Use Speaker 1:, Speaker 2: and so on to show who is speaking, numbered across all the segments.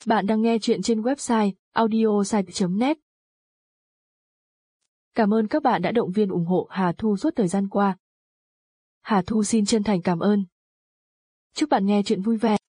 Speaker 1: Bạn đang nghe chuyện trên website audiosite.net. Cảm ơn các bạn đã động viên ủng hộ Hà Thu suốt thời gian qua. Hà Thu xin chân thành cảm ơn. Chúc bạn nghe chuyện vui vẻ.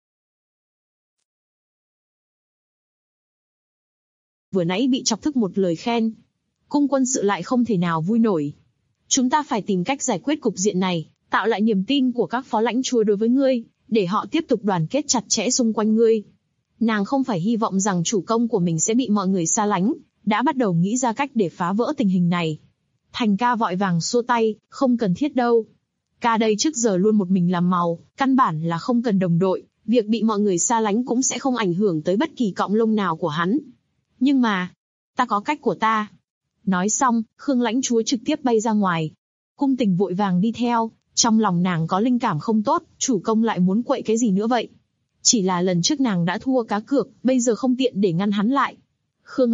Speaker 2: Vừa nãy bị chọc tức một lời khen. Cung quân sự lại không thể nào vui nổi. Chúng ta phải tìm cách giải quyết cục diện này, tạo lại niềm tin của các phó lãnh chúa đối với ngươi, để họ tiếp tục đoàn kết chặt chẽ xung quanh ngươi. Nàng không phải hy vọng rằng chủ công của mình sẽ bị mọi người xa lánh, đã bắt đầu nghĩ ra cách để phá vỡ tình hình này. Thành ca vội vàng xua tay, không cần thiết đâu. Ca đây trước giờ luôn một mình làm màu, căn bản là không cần đồng đội, việc bị mọi người xa lánh cũng sẽ không ảnh hưởng tới bất kỳ cọng lông nào của hắn. Nhưng mà, ta có cách của ta. Nói xong, Khương lãnh chúa trực tiếp bay ra ngoài. Cung Tình vội vàng đi theo, trong lòng nàng có linh cảm không tốt, chủ công lại muốn quậy cái gì nữa vậy? Chỉ là lần trước nàng đã thua cá cược, bây giờ không tiện để ngăn hắn lại. Khương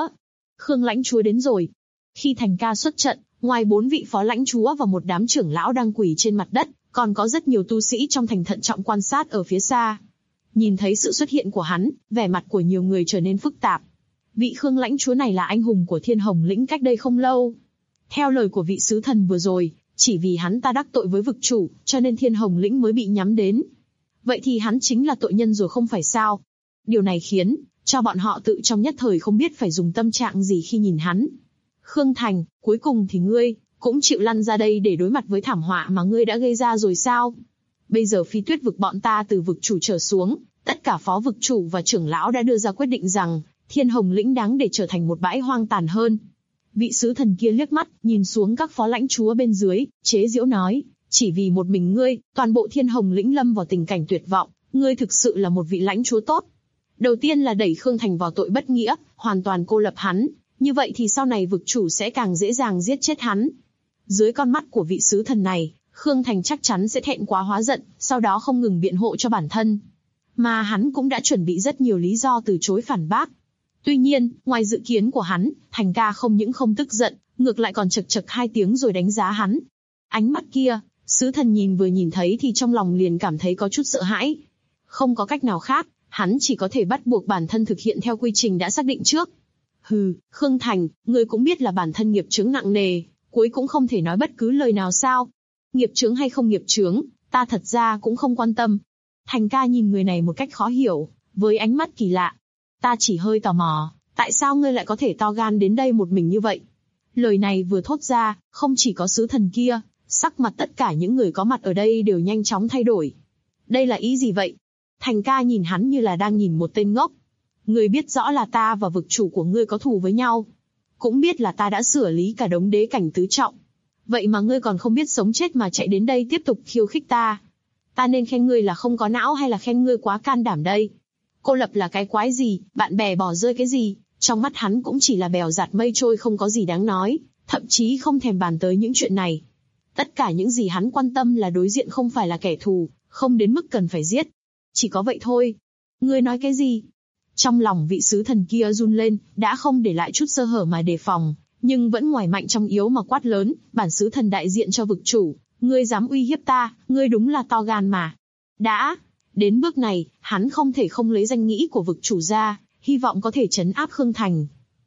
Speaker 2: lãnh chúa đến rồi. Khi Thành ca xuất trận, ngoài 4 vị phó lãnh chúa và một đám trưởng lão đang quỳ trên mặt đất, còn có rất nhiều tu sĩ trong thành thận trọng quan sát ở phía xa. Nhìn thấy sự xuất hiện của hắn, vẻ mặt của nhiều người trở nên phức tạp. Vị Khương lãnh chúa này là anh hùng của Thiên Hồng lĩnh cách đây không lâu. Theo lời của vị sứ thần vừa rồi, chỉ vì hắn ta đắc tội với vực chủ, cho nên Thiên Hồng lĩnh mới bị nhắm đến. Vậy thì hắn chính là tội nhân rồi không phải sao? Điều này khiến cho bọn họ tự trong nhất thời không biết phải dùng tâm trạng gì khi nhìn hắn. Khương Thành, cuối cùng thì ngươi cũng chịu lăn ra đây để đối mặt với thảm họa mà ngươi đã gây ra rồi sao? Bây giờ Phi Tuyết vực bọn ta từ vực chủ trở xuống, tất cả phó vực chủ và trưởng lão đã đưa ra quyết định rằng Thiên Hồng lĩnh đáng để trở thành một bãi hoang tàn hơn. Vị sứ thần kia liếc mắt, nhìn xuống các phó lãnh chúa bên dưới, chế giễu nói, chỉ vì một mình ngươi, toàn bộ Thiên Hồng lĩnh lâm vào tình cảnh tuyệt vọng, ngươi thực sự là một vị lãnh chúa tốt. Đầu tiên là đẩy Khương Thành vào tội bất nghĩa, hoàn toàn cô lập hắn, như vậy thì sau này vực chủ sẽ càng dễ dàng giết chết hắn. Dưới con mắt của vị sứ thần này, Khương Thành chắc chắn sẽ thẹn quá hóa giận, sau đó không ngừng biện hộ cho bản thân. Mà hắn cũng đã chuẩn bị rất nhiều lý do từ chối phản bác. Tuy nhiên, ngoài dự kiến của hắn, Thành ca không những không tức giận, ngược lại còn chậc chậc 2 tiếng rồi đánh giá hắn. Ánh mắt kia, sứ thần vừa nhìn thấy thì trong lòng liền cảm thấy có chút sợ hãi. Không có cách nào khác, hắn chỉ có thể bắt buộc bản thân thực hiện theo quy trình đã xác định trước. Hừ, Khương Thành, ngươi cũng biết là bản thân nghiệp chướng nặng nề, cuối cũng không thể nói bất cứ lời nào sao? Nghiệp chướng hay không nghiệp chướng, ta thật ra cũng không quan tâm. Thành ca nhìn người này một cách khó hiểu, với ánh mắt kỳ lạ. Ta chỉ hơi tò mò, tại sao ngươi lại có thể to gan đến đây một mình như vậy? Lời này vừa thốt ra, không chỉ có sứ thần kia, sắc mặt tất cả những người có mặt ở đây đều nhanh chóng thay đổi. Đây là ý gì vậy? Thành ca nhìn hắn như là đang nhìn một tên ngốc. Ngươi biết rõ là ta và vực chủ của ngươi có thù với nhau. Cũng biết là ta đã xử lý cả đống đế cảnh tứ trọng. Vậy mà ngươi còn không biết sống chết mà chạy đến đây tiếp tục khiêu khích ta. Ta nên khen ngươi là không có não hay là khen ngươi quá can đảm đây? Cô lập là cái quái gì, bạn bè bỏ rơi cái gì, trong mắt hắn cũng chỉ là bèo dạt mây trôi không có gì đáng nói, thậm chí không thèm bàn tới những chuyện này. Tất cả những gì hắn quan tâm là đối diện không phải là kẻ thù, không đến mức cần phải giết. Chỉ có vậy thôi. Ngươi nói cái gì? Trong lòng vị sứ thần kia run lên, đã không để lại chút sơ hở mà đề phòng, nhưng vẫn ngoài mạnh trong yếu mà quát lớn, bản sứ thần đại diện cho vực chủ, ngươi dám uy hiếp ta, ngươi đúng là to gan mà. Đã đến bước này, hắn không thể không lấy danh nghĩa của vực chủ ra, hy vọng có thể trấn áp Khương Thành.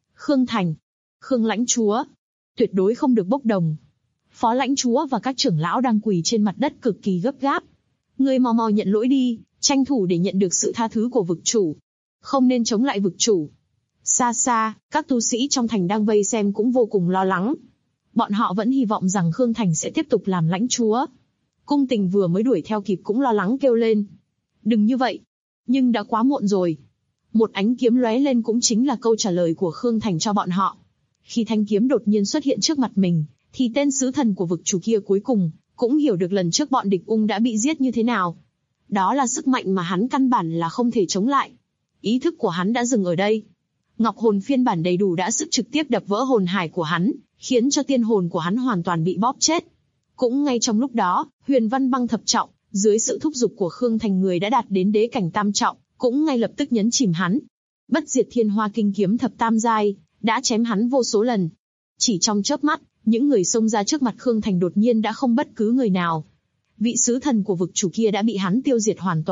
Speaker 2: Khương lãnh chúa, tuyệt đối không được bốc đồng. Phó lãnh chúa và các trưởng lão đang quỳ trên mặt đất cực kỳ gấp gáp. Ngươi mau mau nhận lỗi đi, tranh thủ để nhận được sự tha thứ của vực chủ. Không nên chống lại vực chủ. Xa xa, các tu sĩ trong thành đang vây xem cũng vô cùng lo lắng. Bọn họ vẫn hy vọng rằng Khương Thành sẽ tiếp tục làm lãnh chúa. Cung Tình vừa mới đuổi theo kịp cũng lo lắng kêu lên. Đừng như vậy. Nhưng đã quá muộn rồi. Một ánh kiếm lóe lên cũng chính là câu trả lời của Khương Thành cho bọn họ. Khi thanh kiếm đột nhiên xuất hiện trước mặt mình, thì tên sứ thần của vực chủ kia cuối cùng cũng hiểu được lần trước bọn địch ung đã bị giết như thế nào. Đó là sức mạnh mà hắn căn bản là không thể chống lại. Ý thức của hắn đã dừng ở đây. Ngọc hồn phiên bản đầy đủ đã sức trực tiếp đập vỡ hồn hải của hắn, khiến cho tiên hồn của hắn hoàn toàn bị bóp chết. Cũng ngay trong lúc đó, Huyền Văn Băng thập trọng, dưới sự thúc giục của Khương Thành người đã đạt đến đế cảnh tam trọng, cũng ngay lập tức nhấn chìm hắn. Bất diệt thiên hoa kinh kiếm thập tam giai, đã chém hắn vô số lần. Chỉ trong chớp mắt, những người xông ra trước mặt Khương Thành đột nhiên đã không bất cứ người nào. Vị sứ thần của vực chủ kia đã bị hắn tiêu diệt hoàn toàn,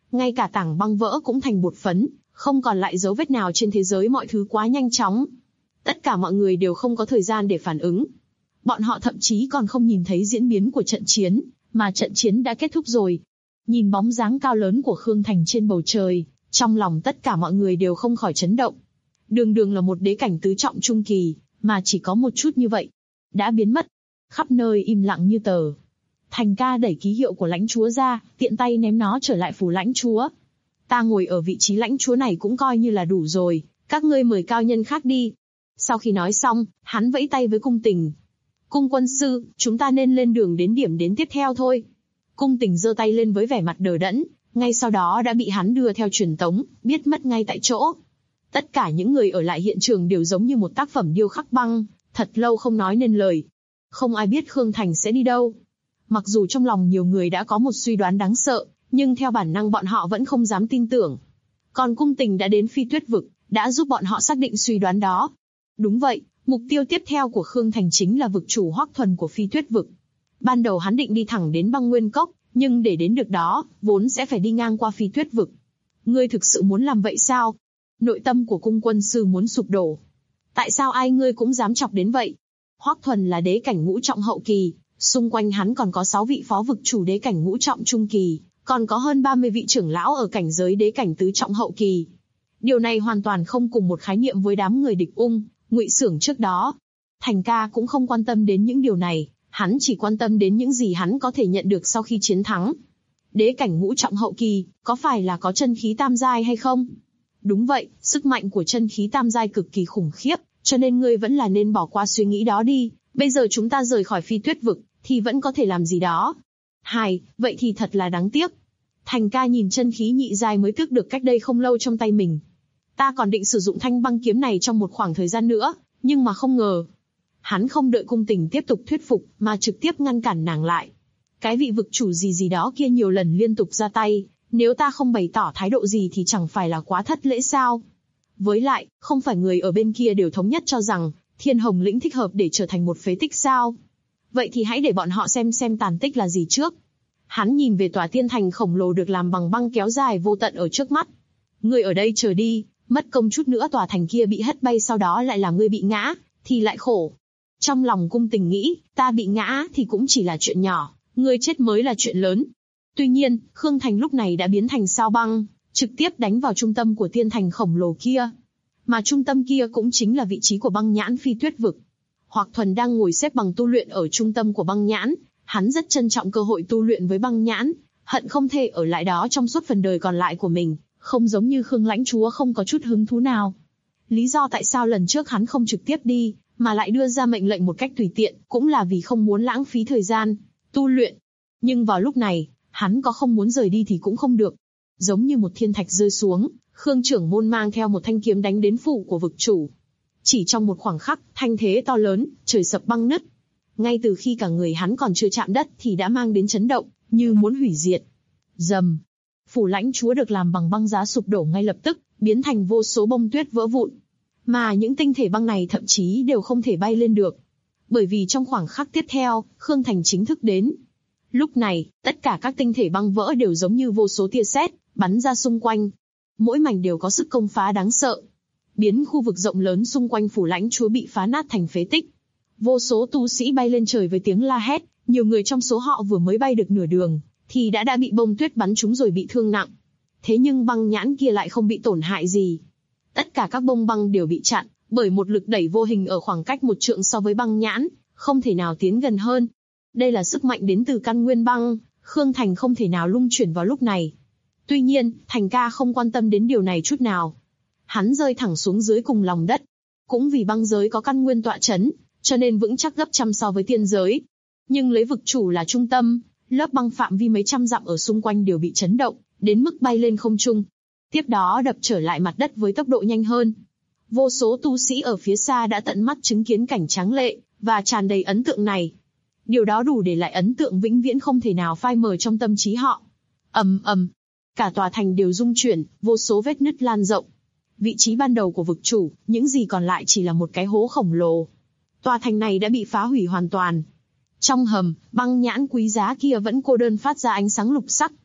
Speaker 2: Ngay cả tảng băng vỡ cũng thành bột phấn, không còn lại dấu vết nào trên thế giới, mọi thứ quá nhanh chóng. Tất cả mọi người đều không có thời gian để phản ứng. Bọn họ thậm chí còn không nhìn thấy diễn biến của trận chiến, mà trận chiến đã kết thúc rồi. Nhìn bóng dáng cao lớn của Khương Thành trên bầu trời, trong lòng tất cả mọi người đều không khỏi chấn động. Đường đường là một đế cảnh tứ trọng trung kỳ, mà chỉ có một chút như vậy, đã biến mất. Khắp nơi im lặng như tờ. Thành ca đẩy ký hiệu của lãnh chúa ra, tiện tay ném nó trở lại phủ lãnh chúa. Ta ngồi ở vị trí lãnh chúa này cũng coi như là đủ rồi, các ngươi mời cao nhân khác đi. Sau khi nói xong, hắn vẫy tay với Cung Tình. Cung quân sư, chúng ta nên lên đường đến điểm đến tiếp theo thôi. Cung Tình giơ tay lên với vẻ mặt đờ đẫn, ngay sau đó đã bị hắn đưa theo truyền tống, biết mất ngay tại chỗ. Tất cả những người ở lại hiện trường đều giống như một tác phẩm điêu khắc băng, thật lâu không nói nên lời. Không ai biết Khương Thành sẽ đi đâu. Mặc dù trong lòng nhiều người đã có một suy đoán đáng sợ, nhưng theo bản năng bọn họ vẫn không dám tin tưởng. Còn Cung Tình đã đến Phi Tuyết Vực, đã giúp bọn họ xác định suy đoán đó. Đúng vậy, mục tiêu tiếp theo của Khương Thành chính là vực chủ Hoắc Thuần của Phi Tuyết Vực. Ban đầu hắn định đi thẳng đến Băng Nguyên Cốc, nhưng để đến được đó, vốn sẽ phải đi ngang qua Phi Tuyết Vực. Ngươi thực sự muốn làm vậy sao? Nội tâm của Cung quân sư muốn sụp đổ. Tại sao ai ngươi cũng dám chọc đến vậy? Hoắc Thuần là đế cảnh ngũ trọng hậu kỳ, xung quanh hắn còn có 6 vị phó vực chủ đế cảnh ngũ trọng trung kỳ, còn có hơn 30 vị trưởng lão ở cảnh giới đế cảnh tứ trọng hậu kỳ. Điều này hoàn toàn không cùng một khái niệm với đám người địch Ngụy Xưởng trước đó. Thành ca cũng không quan tâm đến những điều này, hắn chỉ quan tâm đến những gì hắn có thể nhận được sau khi chiến thắng. Đế cảnh ngũ trọng hậu kỳ, có phải là có chân khí tam giai hay không? Đúng vậy, sức mạnh của chân khí tam giai cực kỳ khủng khiếp, cho nên ngươi vẫn là nên bỏ qua suy nghĩ đó đi. Bây giờ chúng ta rời khỏi Phi Tuyết Vực, thì vẫn có thể làm gì đó. Vậy thì thật là đáng tiếc. Thành ca nhìn chân khí nhị giai mới tước được cách đây không lâu trong tay mình. Ta còn định sử dụng thanh băng kiếm này trong một khoảng thời gian nữa, nhưng mà không ngờ. Hắn không đợi Cung Tình tiếp tục thuyết phục, mà trực tiếp ngăn cản nàng lại. Cái vị vực chủ gì đó kia nhiều lần liên tục ra tay, nếu ta không bày tỏ thái độ gì thì chẳng phải là quá thất lễ sao? Với lại, không phải người ở bên kia đều thống nhất cho rằng Thiên Hồng Lĩnh thích hợp để trở thành một phế tích sao? Vậy thì hãy để bọn họ xem tàn tích là gì trước. Hắn nhìn về tòa tiên thành khổng lồ được làm bằng băng kéo dài vô tận ở trước mắt. Ngươi ở đây chờ đi, mất công chút nữa tòa thành kia bị hất bay, sau đó lại là ngươi bị ngã, thì lại khổ. Trong lòng Cung Tình nghĩ, ta bị ngã thì cũng chỉ là chuyện nhỏ, ngươi chết mới là chuyện lớn. Tuy nhiên, Khương Thành lúc này đã biến thành sao băng, trực tiếp đánh vào trung tâm của tiên thành khổng lồ kia. Mà trung tâm kia cũng chính là vị trí của băng nhãn Phi Tuyết Vực. Hoắc Thuần đang ngồi xếp bằng tu luyện ở trung tâm của băng nhãn, hắn rất trân trọng cơ hội tu luyện với băng nhãn, hận không thể ở lại đó trong suốt phần đời còn lại của mình, không giống như Khương lãnh chúa không có chút hứng thú nào. Lý do tại sao lần trước hắn không trực tiếp đi, mà lại đưa ra mệnh lệnh một cách tùy tiện, cũng là vì không muốn lãng phí thời gian tu luyện. Nhưng vào lúc này, hắn có không muốn rời đi thì cũng không được. Giống như một thiên thạch rơi xuống, Khương trưởng môn mang theo một thanh kiếm đánh đến phủ của vực chủ. Chỉ trong một khoảng khắc, thanh thế to lớn, trời sập băng nứt. Ngay từ khi cả người hắn còn chưa chạm đất thì đã mang đến chấn động, như muốn hủy diệt. Rầm. Phủ lãnh chúa được làm bằng băng giá sụp đổ ngay lập tức, biến thành vô số bông tuyết vỡ vụn. Mà những tinh thể băng này thậm chí đều không thể bay lên được. Bởi vì trong khoảng khắc tiếp theo, Khương Thành chính thức đến. Lúc này, tất cả các tinh thể băng vỡ đều giống như vô số tia sét, bắn ra xung quanh. Mỗi mảnh đều có sức công phá đáng sợ. Biến khu vực rộng lớn xung quanh phủ lãnh chúa bị phá nát thành phế tích. Vô số tu sĩ bay lên trời với tiếng la hét, nhiều người trong số họ vừa mới bay được nửa đường, thì đã bị bông tuyết bắn trúng rồi bị thương nặng. Thế nhưng băng nhãn kia lại không bị tổn hại gì. Tất cả các bông băng đều bị chặn, bởi một lực đẩy vô hình ở khoảng cách 1 trượng so với băng nhãn, không thể nào tiến gần hơn. Đây là sức mạnh đến từ căn nguyên băng, Khương Thành không thể nào lung chuyển vào lúc này. Tuy nhiên, Thành ca không quan tâm đến điều này chút nào. Hắn rơi thẳng xuống dưới cùng lòng đất. Cũng vì băng giới có căn nguyên tọa chấn, cho nên vững chắc gấp trăm so với tiên giới. Nhưng lấy vực chủ là trung tâm, lớp băng phạm vi mấy trăm dặm ở xung quanh đều bị chấn động, đến mức bay lên không trung. Tiếp đó đập trở lại mặt đất với tốc độ nhanh hơn. Vô số tu sĩ ở phía xa đã tận mắt chứng kiến cảnh tráng lệ và tràn đầy ấn tượng này. Điều đó đủ để lại ấn tượng vĩnh viễn không thể nào phai mờ trong tâm trí họ. Ầm ầm, cả tòa thành đều rung chuyển, vô số vết nứt lan rộng. Vị trí ban đầu của vực chủ, những gì còn lại chỉ là một cái hố khổng lồ. Tòa thành này đã bị phá hủy hoàn toàn. Trong hầm, băng nhãn quý giá kia vẫn cô đơn phát ra ánh sáng lục sắc.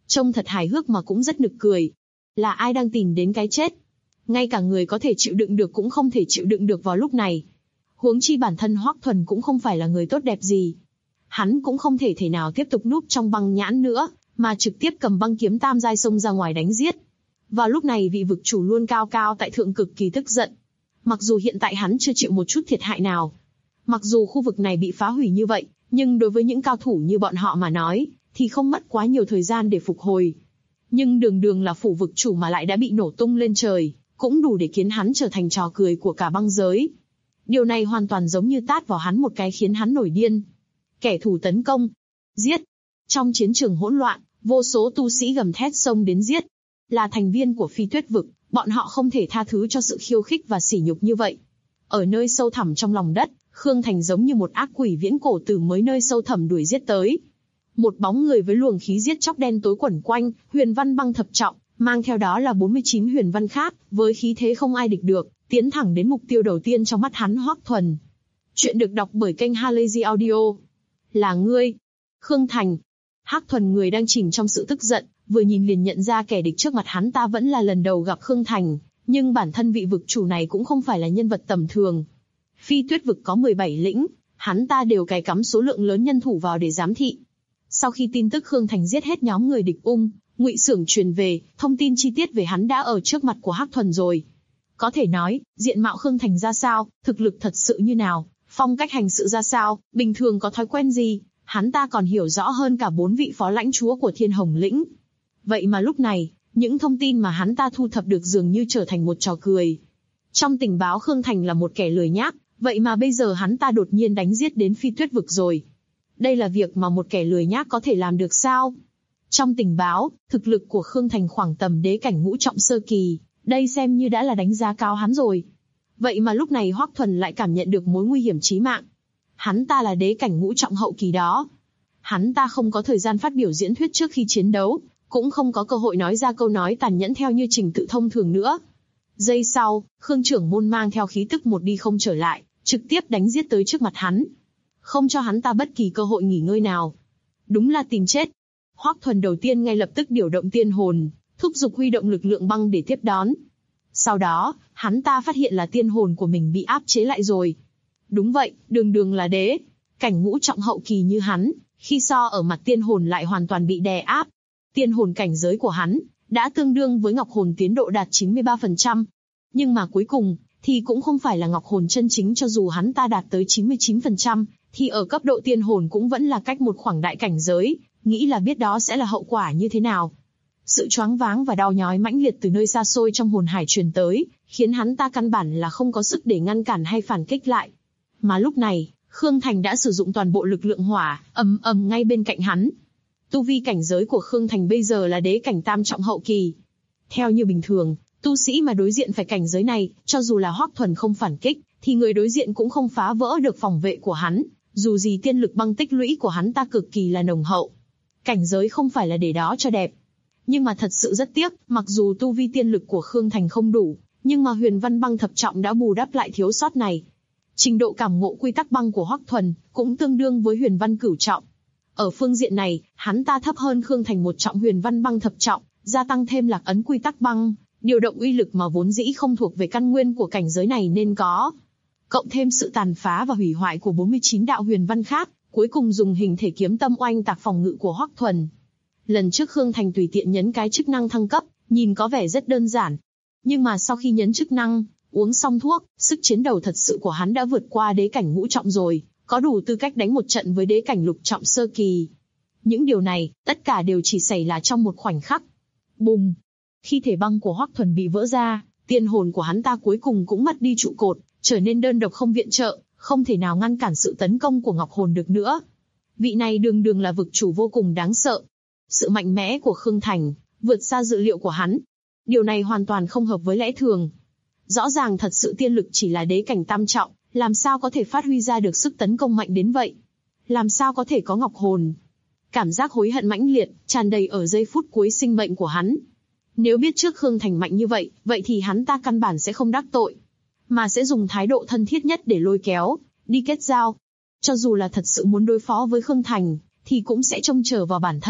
Speaker 2: Trông thật hài hước mà cũng rất nực cười. Là ai đang tìm đến cái chết? Ngay cả người có thể chịu đựng được cũng không thể chịu đựng được vào lúc này. Huống chi bản thân Hoắc Thuần cũng không phải là người tốt đẹp gì. Hắn cũng không thể nào tiếp tục núp trong băng nhãn nữa, mà trực tiếp cầm băng kiếm tam giai xông ra ngoài đánh giết. Vào lúc này vị vực chủ luôn cao cao tại thượng cực kỳ tức giận. Mặc dù hiện tại hắn chưa chịu một chút thiệt hại nào, mặc dù khu vực này bị phá hủy như vậy, nhưng đối với những cao thủ như bọn họ mà nói, thì không mất quá nhiều thời gian để phục hồi. Nhưng đường là phủ vực chủ mà lại đã bị nổ tung lên trời, cũng đủ để khiến hắn trở thành trò cười của cả băng giới. Điều này hoàn toàn giống như tát vào hắn một cái khiến hắn nổi điên. Kẻ thù tấn công, giết. Trong chiến trường hỗn loạn, vô số tu sĩ gầm thét xông đến giết. Là thành viên của Phi Tuyết vực, bọn họ không thể tha thứ cho sự khiêu khích và sỉ nhục như vậy. Ở nơi sâu thẳm trong lòng đất, Khương Thành giống như một ác quỷ viễn cổ từ mới nơi sâu thẳm đuổi giết tới. Một bóng người với luồng khí giết chóc đen tối quẩn quanh, huyền văn băng thập trọng, mang theo đó là 49 huyền văn khác, với khí thế không ai địch được, tiến thẳng đến mục tiêu đầu tiên trong mắt hắn, Hoắc Thuần. Chuyện được đọc bởi kênh Halazy Audio. Là ngươi, Khương Thành. Hoắc Thuần người đang chìm trong sự tức giận, vừa nhìn liền nhận ra kẻ địch trước mặt hắn ta vẫn là lần đầu gặp Khương Thành, nhưng bản thân vị vực chủ này cũng không phải là nhân vật tầm thường. Phi Tuyết vực có 17 lĩnh, hắn ta đều cài cắm số lượng lớn nhân thủ vào để giám thị. Sau khi tin tức Khương Thành giết hết nhóm người địch Ngụy Xưởng truyền về, thông tin chi tiết về hắn đã ở trước mặt của Hoắc Thuần rồi. Có thể nói, diện mạo Khương Thành ra sao, thực lực thật sự như nào, phong cách hành sự ra sao, bình thường có thói quen gì, hắn ta còn hiểu rõ hơn cả 4 vị phó lãnh chúa của Thiên Hồng lĩnh. Vậy mà lúc này, những thông tin mà hắn ta thu thập được dường như trở thành một trò cười. Trong tình báo Khương Thành là một kẻ lười nhác, vậy mà bây giờ hắn ta đột nhiên đánh giết đến Phi Tuyết vực rồi. Đây là việc mà một kẻ lười nhác có thể làm được sao? Trong tình báo, thực lực của Khương Thành khoảng tầm đế cảnh ngũ trọng sơ kỳ, đây xem như đã là đánh giá cao hắn rồi. Vậy mà lúc này Hoắc Thuần lại cảm nhận được mối nguy hiểm chí mạng. Hắn ta là đế cảnh ngũ trọng hậu kỳ đó. Hắn ta không có thời gian phát biểu diễn thuyết trước khi chiến đấu, cũng không có cơ hội nói ra câu nói tàn nhẫn theo như trình tự thông thường nữa. Giây sau, Khương trưởng môn mang theo khí tức một đi không trở lại, trực tiếp đánh giết tới trước mặt hắn. Không cho hắn ta bất kỳ cơ hội nghỉ ngơi nào. Đúng là tìm chết. Hoắc Thuần đầu tiên ngay lập tức điều động tiên hồn, thúc giục huy động lực lượng băng để tiếp đón. Sau đó, hắn ta phát hiện là tiên hồn của mình bị áp chế lại rồi. Đúng vậy, đường là đế cảnh ngũ trọng hậu kỳ như hắn, khi so ở mặt tiên hồn lại hoàn toàn bị đè áp. Tiên hồn cảnh giới của hắn đã tương đương với ngọc hồn tiến độ đạt 93%. Nhưng mà cuối cùng thì cũng không phải là ngọc hồn chân chính, cho dù hắn ta đạt tới 99%, thì ở cấp độ tiên hồn cũng vẫn là cách một khoảng đại cảnh giới, nghĩ là biết đó sẽ là hậu quả như thế nào. Sự choáng váng và đau nhói mãnh liệt từ nơi xa xôi trong hồn hải truyền tới, khiến hắn ta căn bản là không có sức để ngăn cản hay phản kích lại. Mà lúc này, Khương Thành đã sử dụng toàn bộ lực lượng hỏa, ầm ngay bên cạnh hắn. Tu vi cảnh giới của Khương Thành bây giờ là đế cảnh tam trọng hậu kỳ. Theo như bình thường, tu sĩ mà đối diện phải cảnh giới này, cho dù là Hoắc Thuần không phản kích, thì người đối diện cũng không phá vỡ được phòng vệ của hắn, dù gì tiên lực băng tích lũy của hắn ta cực kỳ là nồng hậu. Cảnh giới không phải là để đó cho đẹp. Nhưng mà thật sự rất tiếc, mặc dù tu vi tiên lực của Khương Thành không đủ, nhưng mà huyền văn băng thập trọng đã bù đắp lại thiếu sót này. Trình độ cảm ngộ quy tắc băng của Hoắc Thuần cũng tương đương với huyền văn cửu trọng. Ở phương diện này, hắn ta thấp hơn Khương Thành một trọng huyền văn băng thập trọng, gia tăng thêm lạc ấn quy tắc băng, điều động uy lực mà vốn dĩ không thuộc về căn nguyên của cảnh giới này nên có. Cộng thêm sự tàn phá và hủy hoại của 49 đạo huyền văn khác, cuối cùng dùng hình thể kiếm tâm oanh tạc phòng ngự của Hoắc Thuần. Lần trước Khương Thành tùy tiện nhấn cái chức năng thăng cấp, nhìn có vẻ rất đơn giản. Nhưng mà sau khi nhấn chức năng, uống xong thuốc, sức chiến đấu thật sự của hắn đã vượt qua đế cảnh ngũ trọng rồi, có đủ tư cách đánh một trận với đế cảnh lục trọng sơ kỳ. Những điều này, tất cả đều chỉ xảy ra trong một khoảnh khắc. Bùng! Khi thể băng của Hoắc Thuần bị vỡ ra, tiên hồn của hắn ta cuối cùng cũng mất đi trụ cột, trở nên đơn độc không viện trợ, không thể nào ngăn cản sự tấn công của ngọc hồn được nữa. Vị này đường là vực chủ vô cùng đáng sợ. Sự mạnh mẽ của Khương Thành vượt xa dự liệu của hắn. Điều này hoàn toàn không hợp với lẽ thường. Rõ ràng thật sự tiên lực chỉ là đế cảnh tam trọng, làm sao có thể phát huy ra được sức tấn công mạnh đến vậy? Làm sao có thể có ngọc hồn? Cảm giác hối hận mãnh liệt, tràn đầy ở giây phút cuối sinh mệnh của hắn. Nếu biết trước Khương Thành mạnh như vậy, vậy thì hắn ta căn bản sẽ không đắc tội, mà sẽ dùng thái độ thân thiết nhất để lôi kéo, đi kết giao. Cho dù là thật sự muốn đối phó với Khương Thành, thì cũng sẽ trông chờ vào bản thân,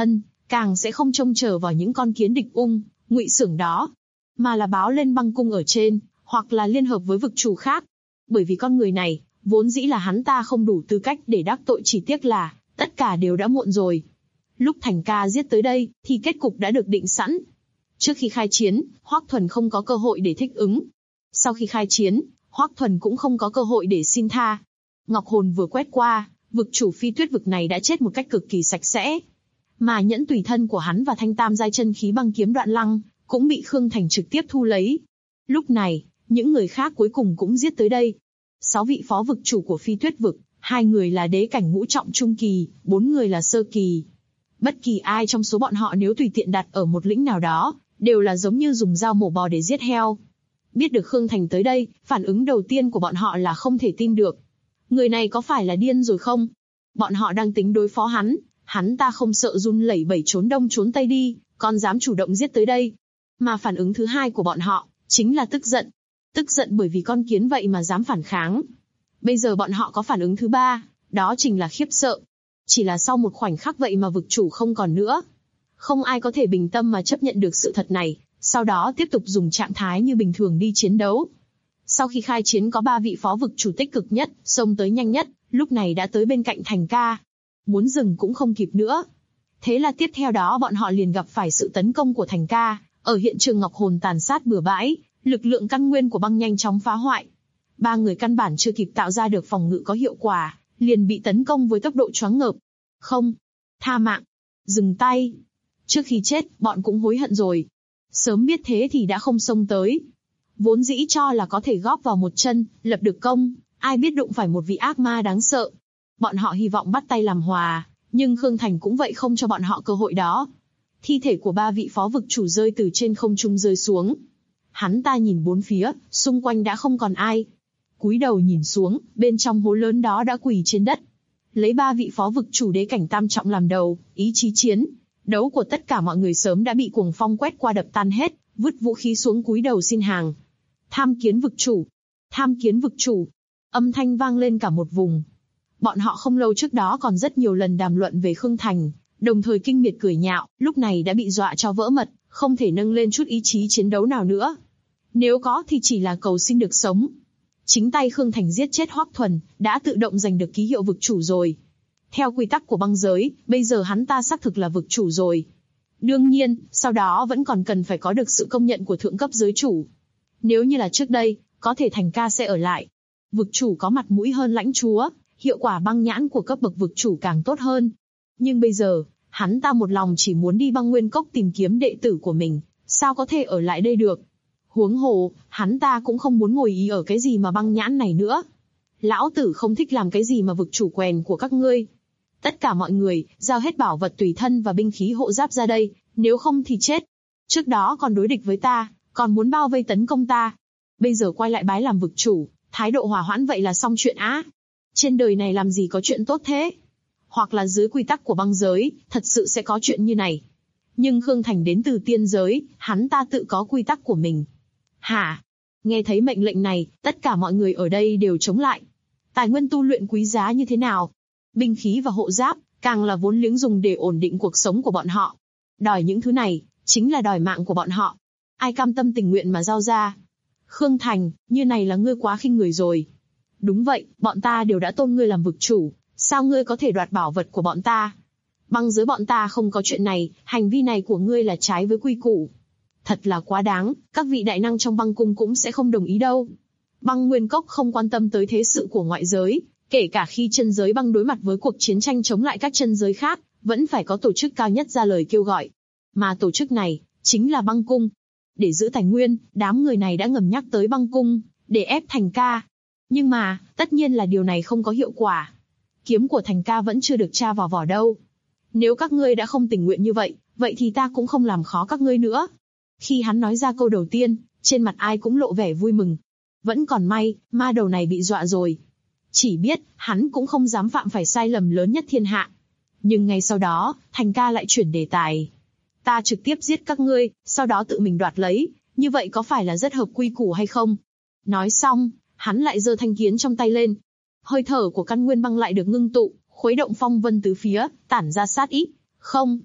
Speaker 2: càng sẽ không trông chờ vào những con kiến địch ngụy xưởng đó, mà là báo lên băng cung ở trên, hoặc là liên hợp với vực chủ khác. Bởi vì con người này, vốn dĩ là hắn ta không đủ tư cách để đắc tội, chỉ tiếc là tất cả đều đã muộn rồi. Lúc Thành Ca giết tới đây, thì kết cục đã được định sẵn. Trước khi khai chiến, Hoắc Thuần không có cơ hội để thích ứng. Sau khi khai chiến, Hoắc Thuần cũng không có cơ hội để xin tha. Ngọc hồn vừa quét qua, vực chủ Phi Tuyết vực này đã chết một cách cực kỳ sạch sẽ. Mà nhẫn tùy thân của hắn và thanh tam giai chân khí băng kiếm Đoạn Lăng cũng bị Khương Thành trực tiếp thu lấy. Lúc này, những người khác cuối cùng cũng giết tới đây. 6 vị phó vực chủ của Phi Tuyết vực, 2 người là đế cảnh ngũ trọng trung kỳ, 4 người là sơ kỳ. Bất kỳ ai trong số bọn họ nếu tùy tiện đặt ở một lĩnh nào đó, đều là giống như dùng dao mổ bò để giết heo. Biết được Khương Thành tới đây, phản ứng đầu tiên của bọn họ là không thể tin được. Người này có phải là điên rồi không? Bọn họ đang tính đối phó hắn ta không sợ run lẩy bẩy trốn đông trốn tây đi, còn dám chủ động giết tới đây. Mà phản ứng thứ hai của bọn họ, chính là tức giận. Tức giận bởi vì con kiến vậy mà dám phản kháng. Bây giờ bọn họ có phản ứng thứ ba, đó chính là khiếp sợ. Chỉ là sau một khoảnh khắc vậy mà vực chủ không còn nữa. Không ai có thể bình tâm mà chấp nhận được sự thật này, sau đó tiếp tục dùng trạng thái như bình thường đi chiến đấu. Sau khi khai chiến có 3 vị phó vực chủ tích cực nhất, xông tới nhanh nhất, lúc này đã tới bên cạnh Thành Ca. Muốn dừng cũng không kịp nữa. Thế là tiếp theo đó bọn họ liền gặp phải sự tấn công của Thành Ca, ở hiện trường Ngọc hồn tàn sát bừa bãi, lực lượng căn nguyên của băng nhanh chóng phá hoại. 3 người căn bản chưa kịp tạo ra được phòng ngự có hiệu quả, liền bị tấn công với tốc độ choáng ngợp. Không, tha mạng, dừng tay. Trước khi chết, bọn cũng hối hận rồi. Sớm biết thế thì đã không xông tới. Vốn dĩ cho là có thể góp vào một chân, lập được công, ai biết đụng phải một vị ác ma đáng sợ. Bọn họ hy vọng bắt tay làm hòa, nhưng Khương Thành cũng vậy không cho bọn họ cơ hội đó. Thi thể của 3 vị phó vực chủ rơi từ trên không trung rơi xuống. Hắn ta nhìn bốn phía, xung quanh đã không còn ai. Cúi đầu nhìn xuống, bên trong hố lớn đó đã quỳ trên đất. Lấy 3 vị phó vực chủ đế cảnh tam trọng làm đầu, ý chí chiến đấu của tất cả mọi người sớm đã bị cuồng phong quét qua đập tan hết, vứt vũ khí xuống cúi đầu xin hàng. Tham kiến vực chủ, tham kiến vực chủ. Âm thanh vang lên cả một vùng. Bọn họ không lâu trước đó còn rất nhiều lần đàm luận về Khương Thành, đồng thời kinh miệt cười nhạo, lúc này đã bị dọa cho vỡ mật, không thể nâng lên chút ý chí chiến đấu nào nữa. Nếu có thì chỉ là cầu xin được sống. Chính tay Khương Thành giết chết Hoắc Thuần, đã tự động giành được ký hiệu vực chủ rồi. Theo quy tắc của băng giới, bây giờ hắn ta xác thực là vực chủ rồi. Đương nhiên, sau đó vẫn còn cần phải có được sự công nhận của thượng cấp giới chủ. Nếu như là trước đây, có thể Thành Ca sẽ ở lại. Vực chủ có mặt mũi hơn lãnh chúa, hiệu quả băng nhãn của cấp bậc vực chủ càng tốt hơn. Nhưng bây giờ, hắn ta một lòng chỉ muốn đi băng nguyên cốc tìm kiếm đệ tử của mình, sao có thể ở lại đây được. Huống hồ, hắn ta cũng không muốn ngồi ý ở cái gì mà băng nhãn này nữa. Lão tử không thích làm cái gì mà vực chủ quèn của các ngươi. Tất cả mọi người, giao hết bảo vật tùy thân và binh khí hộ giáp ra đây, nếu không thì chết. Trước đó còn đối địch với ta, còn muốn bao vây tấn công ta. Bây giờ quay lại bái làm vực chủ, thái độ hòa hoãn vậy là xong chuyện á. Trên đời này làm gì có chuyện tốt thế? Hoặc là dưới quy tắc của băng giới, thật sự sẽ có chuyện như này. Nhưng Khương Thành đến từ tiên giới, hắn ta tự có quy tắc của mình. Hả? Nghe thấy mệnh lệnh này, tất cả mọi người ở đây đều chống lại. Tài nguyên tu luyện quý giá như thế nào? Binh khí và hộ giáp, càng là vốn liếng dùng để ổn định cuộc sống của bọn họ. Đòi những thứ này, chính là đòi mạng của bọn họ. Ai cam tâm tình nguyện mà giao ra? Khương Thành, như này là ngươi quá khinh người rồi. Đúng vậy, bọn ta đều đã tôn ngươi làm vực chủ, sao ngươi có thể đoạt bảo vật của bọn ta? Băng giới bọn ta không có chuyện này, hành vi này của ngươi là trái với quy củ. Thật là quá đáng, các vị đại năng trong băng cung cũng sẽ không đồng ý đâu. Băng Nguyên Cốc không quan tâm tới thế sự của ngoại giới, kể cả khi chân giới băng đối mặt với cuộc chiến tranh chống lại các chân giới khác, vẫn phải có tổ chức cao nhất ra lời kêu gọi. Mà tổ chức này, chính là băng cung. Để giữ tài nguyên, đám người này đã ngầm nhắc tới băng cung, để ép Thành Ca. Nhưng mà, tất nhiên là điều này không có hiệu quả. Kiếm của Thành Ca vẫn chưa được tra vào vỏ đâu. Nếu các ngươi đã không tình nguyện như vậy, vậy thì ta cũng không làm khó các ngươi nữa. Khi hắn nói ra câu đầu tiên, trên mặt ai cũng lộ vẻ vui mừng. Vẫn còn may, ma đầu này bị dọa rồi. Chỉ biết, hắn cũng không dám phạm phải sai lầm lớn nhất thiên hạ. Nhưng ngay sau đó, Thành Ca lại chuyển đề tài. Ta trực tiếp giết các ngươi, sau đó tự mình đoạt lấy, như vậy có phải là rất hợp quy củ hay không? Nói xong, hắn lại giơ thanh kiếm trong tay lên. Hơi thở của căn nguyên băng lại được ngưng tụ, khuấy động phong vân tứ phía, tản ra sát ý. Không.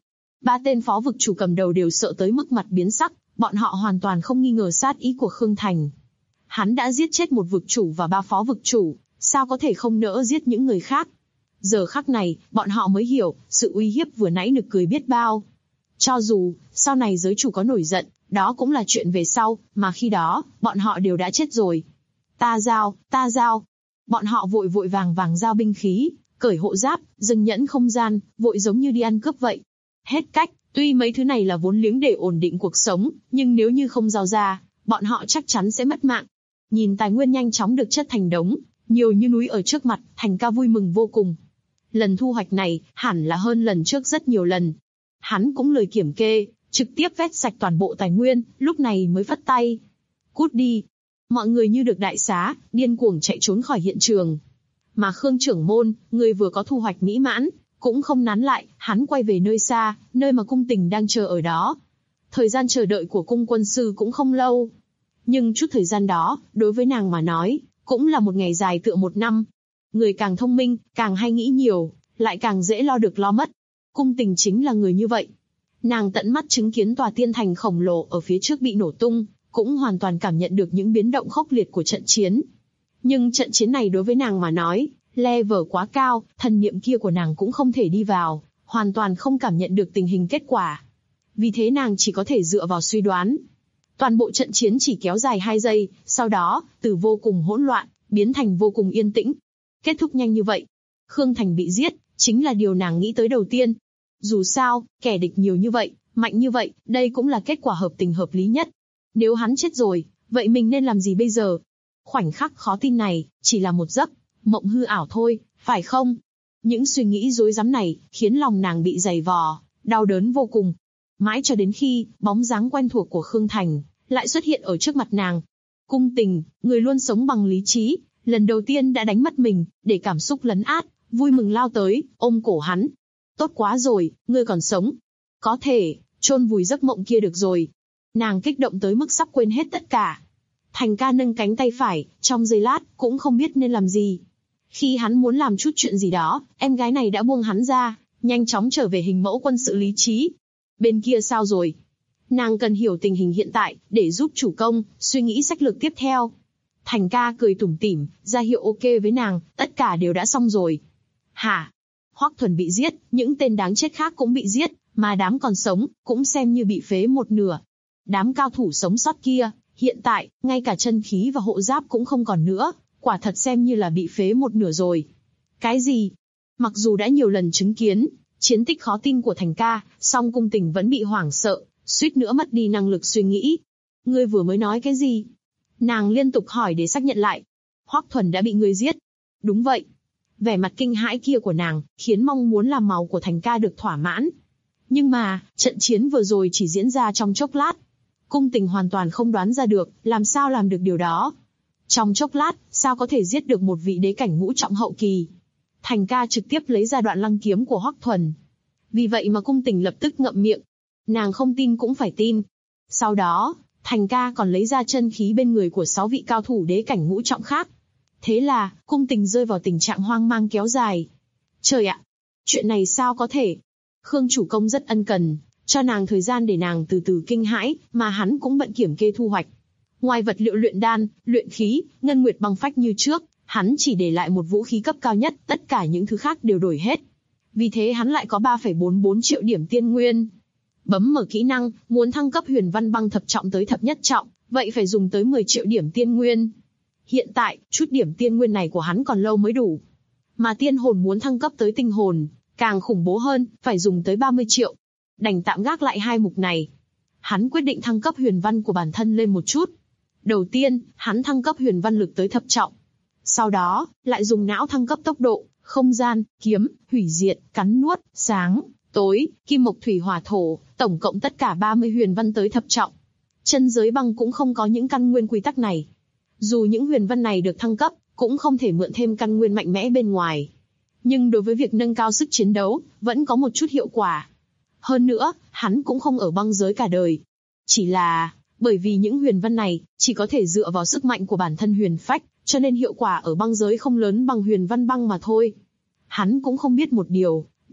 Speaker 2: Ba tên phó vực chủ cầm đầu đều sợ tới mức mặt biến sắc, bọn họ hoàn toàn không nghi ngờ sát ý của Khương Thành. Hắn đã giết chết một vực chủ và 3 phó vực chủ, sao có thể không nỡ giết những người khác. Giờ khắc này, bọn họ mới hiểu, sự uy hiếp vừa nãy nực cười biết bao. Cho dù, sau này giới chủ có nổi giận, đó cũng là chuyện về sau, mà khi đó, bọn họ đều đã chết rồi. Ta giao. Bọn họ vội vàng giao binh khí, cởi hộ giáp, dâng nhẫn không gian, vội giống như đi ăn cướp vậy. Hết cách, tuy mấy thứ này là vốn liếng để ổn định cuộc sống, nhưng nếu như không giao ra, bọn họ chắc chắn sẽ mất mạng. Nhìn tài nguyên nhanh chóng được chất thành đống, nhiều như núi ở trước mặt, Thành Ca vui mừng vô cùng. Lần thu hoạch này, hẳn là hơn lần trước rất nhiều lần. Hắn cũng lười kiểm kê, trực tiếp vét sạch toàn bộ tài nguyên, lúc này mới phất tay. Cút đi. Mọi người như được đại xá, điên cuồng chạy trốn khỏi hiện trường. Mà Khương trưởng môn, người vừa có thu hoạch mỹ mãn, cũng không nán lại, hắn quay về nơi xa, nơi mà cung tình đang chờ ở đó. Thời gian chờ đợi của cung quân sư cũng không lâu. Nhưng chút thời gian đó, đối với nàng mà nói, cũng là một ngày dài tựa một năm. Người càng thông minh, càng hay nghĩ nhiều, lại càng dễ lo được lo mất. Cung tình chính là người như vậy. Nàng tận mắt chứng kiến tòa tiên thành khổng lồ ở phía trước bị nổ tung, cũng hoàn toàn cảm nhận được những biến động khốc liệt của trận chiến. Nhưng trận chiến này đối với nàng mà nói, level quá cao, thần niệm kia của nàng cũng không thể đi vào, hoàn toàn không cảm nhận được tình hình kết quả. Vì thế nàng chỉ có thể dựa vào suy đoán. Toàn bộ trận chiến chỉ kéo dài 2 giây, sau đó, từ vô cùng hỗn loạn, biến thành vô cùng yên tĩnh. Kết thúc nhanh như vậy. Khương Thành bị giết, chính là điều nàng nghĩ tới đầu tiên. Dù sao, kẻ địch nhiều như vậy, mạnh như vậy, đây cũng là kết quả hợp tình hợp lý nhất. Nếu hắn chết rồi, vậy mình nên làm gì bây giờ? Khoảnh khắc khó tin này, chỉ là một giấc mộng hư ảo thôi, phải không? Những suy nghĩ rối rắm này, khiến lòng nàng bị dày vò, đau đớn vô cùng. Mãi cho đến khi, bóng dáng quen thuộc của Khương Thành, lại xuất hiện ở trước mặt nàng. Cung tình, người luôn sống bằng lý trí, lần đầu tiên đã đánh mất mình, để cảm xúc lấn át, vui mừng lao tới, ôm cổ hắn. Tốt quá rồi, ngươi còn sống. Có thể, chôn vùi giấc mộng kia được rồi. Nàng kích động tới mức sắp quên hết tất cả. Thành Ca nâng cánh tay phải, trong giây lát, cũng không biết nên làm gì. Khi hắn muốn làm chút chuyện gì đó, em gái này đã buông hắn ra, nhanh chóng trở về hình mẫu quân sự lý trí. Bên kia sao rồi? Nàng cần hiểu tình hình hiện tại, để giúp chủ công, suy nghĩ sách lược tiếp theo. Thành Ca cười tủm tỉm, ra hiệu ok với nàng, tất cả đều đã xong rồi. Hả? Hoắc Thuần bị giết, những tên đáng chết khác cũng bị giết, mà đám còn sống, cũng xem như bị phế một nửa. Đám cao thủ sống sót kia, hiện tại, ngay cả chân khí và hộ giáp cũng không còn nữa, quả thật xem như là bị phế một nửa rồi. Cái gì? Mặc dù đã nhiều lần chứng kiến chiến tích khó tin của Thành Ca, song cung tình vẫn bị hoảng sợ, suýt nữa mất đi năng lực suy nghĩ. Ngươi vừa mới nói cái gì? Nàng liên tục hỏi để xác nhận lại. Hoắc Thuần đã bị ngươi giết. Đúng vậy. Vẻ mặt kinh hãi kia của nàng, khiến mong muốn làm màu của Thành Ca được thỏa mãn. Nhưng mà, trận chiến vừa rồi chỉ diễn ra trong chốc lát. Cung tình hoàn toàn không đoán ra được, làm sao làm được điều đó. Trong chốc lát, sao có thể giết được một vị đế cảnh ngũ trọng hậu kỳ. Thành Ca trực tiếp lấy ra đoạn lăng kiếm của Hoắc Thuần. Vì vậy mà cung tình lập tức ngậm miệng. Nàng không tin cũng phải tin. Sau đó, Thành Ca còn lấy ra chân khí bên người của 6 vị cao thủ đế cảnh ngũ trọng khác. Thế là, cung tình rơi vào tình trạng hoang mang kéo dài. Trời ạ! Chuyện này sao có thể? Khương chủ công rất ân cần, cho nàng thời gian để nàng từ từ kinh hãi, mà hắn cũng bận kiểm kê thu hoạch. Ngoài vật liệu luyện đan, luyện khí, ngân nguyệt băng phách như trước, hắn chỉ để lại một vũ khí cấp cao nhất, tất cả những thứ khác đều đổi hết. Vì thế hắn lại có 3,44 triệu điểm tiên nguyên. Bấm mở kỹ năng, muốn thăng cấp huyền văn băng thập trọng tới thập nhất trọng, vậy phải dùng tới 10 triệu điểm tiên nguyên. Hiện tại, chút điểm tiên nguyên này của hắn còn lâu mới đủ. Mà tiên hồn muốn thăng cấp tới tinh hồn, càng khủng bố hơn, phải dùng tới 30 triệu. Đành tạm gác lại hai mục này. Hắn quyết định thăng cấp huyền văn của bản thân lên một chút. Đầu tiên, hắn thăng cấp huyền văn lực tới thập trọng. Sau đó, lại dùng não thăng cấp tốc độ, không gian, kiếm, hủy diệt, cắn nuốt, sáng, tối, kim mộc thủy hỏa thổ, tổng cộng tất cả 30 huyền văn tới thập trọng. Chân giới băng cũng không có những căn nguyên quy tắc này. Dù những huyền văn này được thăng cấp, cũng không thể mượn thêm căn nguyên mạnh mẽ bên ngoài. Nhưng đối với việc nâng cao sức chiến đấu, vẫn có một chút hiệu quả. Hơn nữa, hắn cũng không ở băng giới cả đời. Chỉ là, bởi vì những huyền văn này, chỉ có thể dựa vào sức mạnh của bản thân huyền phách, cho nên hiệu quả ở băng giới không lớn bằng huyền văn băng mà thôi. Hắn cũng không biết một điều,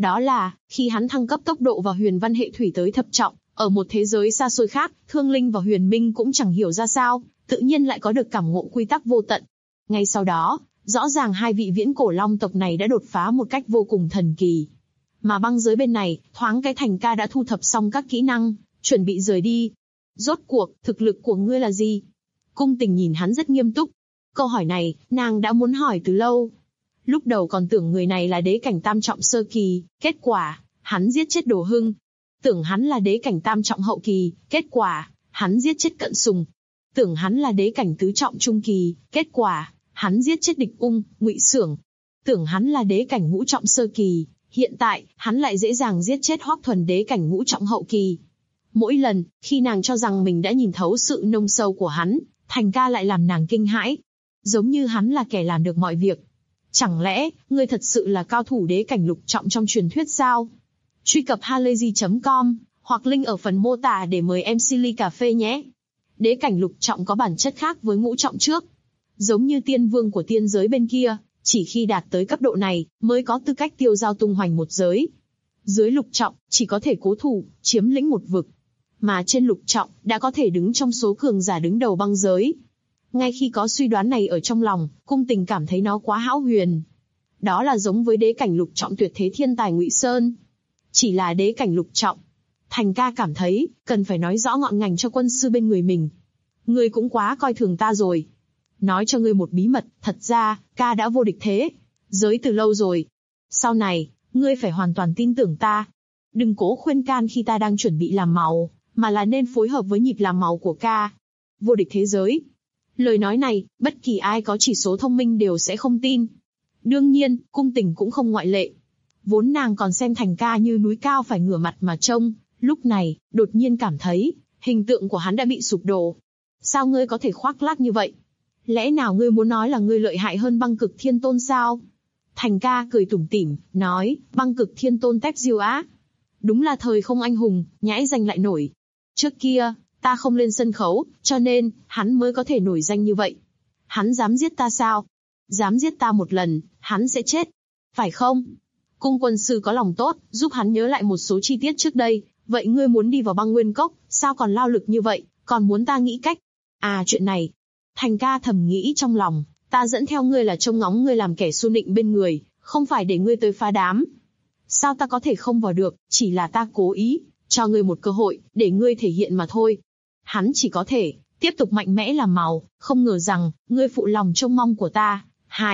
Speaker 2: Đó là, khi hắn thăng cấp tốc độ và huyền văn hệ thủy tới thập trọng, ở một thế giới xa xôi khác, Thương Linh và Huyền Minh cũng chẳng hiểu ra sao, tự nhiên lại có được cảm ngộ quy tắc vô tận. Ngay sau đó, rõ ràng hai vị viễn cổ long tộc này đã đột phá một cách vô cùng thần kỳ. Mà băng giới bên này, thoáng cái Thành Ca đã thu thập xong các kỹ năng, chuẩn bị rời đi. Rốt cuộc, thực lực của ngươi là gì? Cung Tình nhìn hắn rất nghiêm túc. Câu hỏi này, nàng đã muốn hỏi từ lâu. Lúc đầu còn tưởng người này là đế cảnh tam trọng sơ kỳ, kết quả, hắn giết chết Đồ Hưng. Tưởng hắn là đế cảnh tam trọng hậu kỳ, kết quả, hắn giết chết Cận Sùng. Tưởng hắn là đế cảnh tứ trọng trung kỳ, kết quả, hắn giết chết Địch Ung, Ngụy Xưởng. Tưởng hắn là đế cảnh ngũ trọng sơ kỳ, hiện tại, hắn lại dễ dàng giết chết Hoắc Thuần đế cảnh ngũ trọng hậu kỳ. Mỗi lần, khi nàng cho rằng mình đã nhìn thấu sự nông sâu của hắn, Thành Ca lại làm nàng kinh hãi. Giống như hắn là kẻ làm được mọi việc. Chẳng lẽ, ngươi thật sự là cao thủ đế cảnh lục trọng trong truyền thuyết sao? Truy cập halayzi.com, hoặc link ở phần mô tả để mời MC ly cà phê nhé. Đế cảnh lục trọng có bản chất khác với ngũ trọng trước. Giống như tiên vương của tiên giới bên kia, chỉ khi đạt tới cấp độ này, mới có tư cách tiêu giao tung hoành một giới. Dưới lục trọng, chỉ có thể cố thủ, chiếm lĩnh một vực. Mà trên lục trọng, đã có thể đứng trong số cường giả đứng đầu băng giới. Ngay khi có suy đoán này ở trong lòng, Cung Tình cảm thấy nó quá hão huyền. Đó là giống với đế cảnh lục trọng tuyệt thế thiên tài Ngụy Sơn. Chỉ là đế cảnh lục trọng. Thành Ca cảm thấy, cần phải nói rõ ngọn ngành cho quân sư bên người mình. Ngươi cũng quá coi thường ta rồi. Nói cho ngươi một bí mật, thật ra, ca đã vô địch thế giới từ lâu rồi. Sau này, ngươi phải hoàn toàn tin tưởng ta. Đừng cố khuyên can khi ta đang chuẩn bị làm màu, mà là nên phối hợp với nhịp làm màu của ca. Vô địch thế giới. Lời nói này, bất kỳ ai có chỉ số thông minh đều sẽ không tin. Đương nhiên, Cung Tình cũng không ngoại lệ. Vốn nàng còn xem Thành Ca như núi cao phải ngửa mặt mà trông, lúc này, đột nhiên cảm thấy, hình tượng của hắn đã bị sụp đổ. Sao ngươi có thể khoác lác như vậy? Lẽ nào ngươi muốn nói là ngươi lợi hại hơn Băng Cực Thiên Tôn sao? Thành Ca cười tủm tỉm, nói, Băng Cực Thiên Tôn tép diêu á. Đúng là thời không anh hùng, nhãi danh lại nổi. Trước kia, ta không lên sân khấu, cho nên, hắn mới có thể nổi danh như vậy. Hắn dám giết ta sao? Dám giết ta một lần, hắn sẽ chết. Phải không? Cung quân sư có lòng tốt, giúp hắn nhớ lại một số chi tiết trước đây. Vậy ngươi muốn đi vào băng nguyên cốc, sao còn lao lực như vậy, còn muốn ta nghĩ cách? À chuyện này. Thành Ca thầm nghĩ trong lòng, ta dẫn theo ngươi là trông ngóng ngươi làm kẻ xu nịnh bên người, không phải để ngươi tới phá đám. Sao ta có thể không vào được, chỉ là ta cố ý, cho ngươi một cơ hội, để ngươi thể hiện mà thôi. Hắn chỉ có thể, tiếp tục mạnh mẽ làm màu, không ngờ rằng, ngươi phụ lòng trông mong của ta.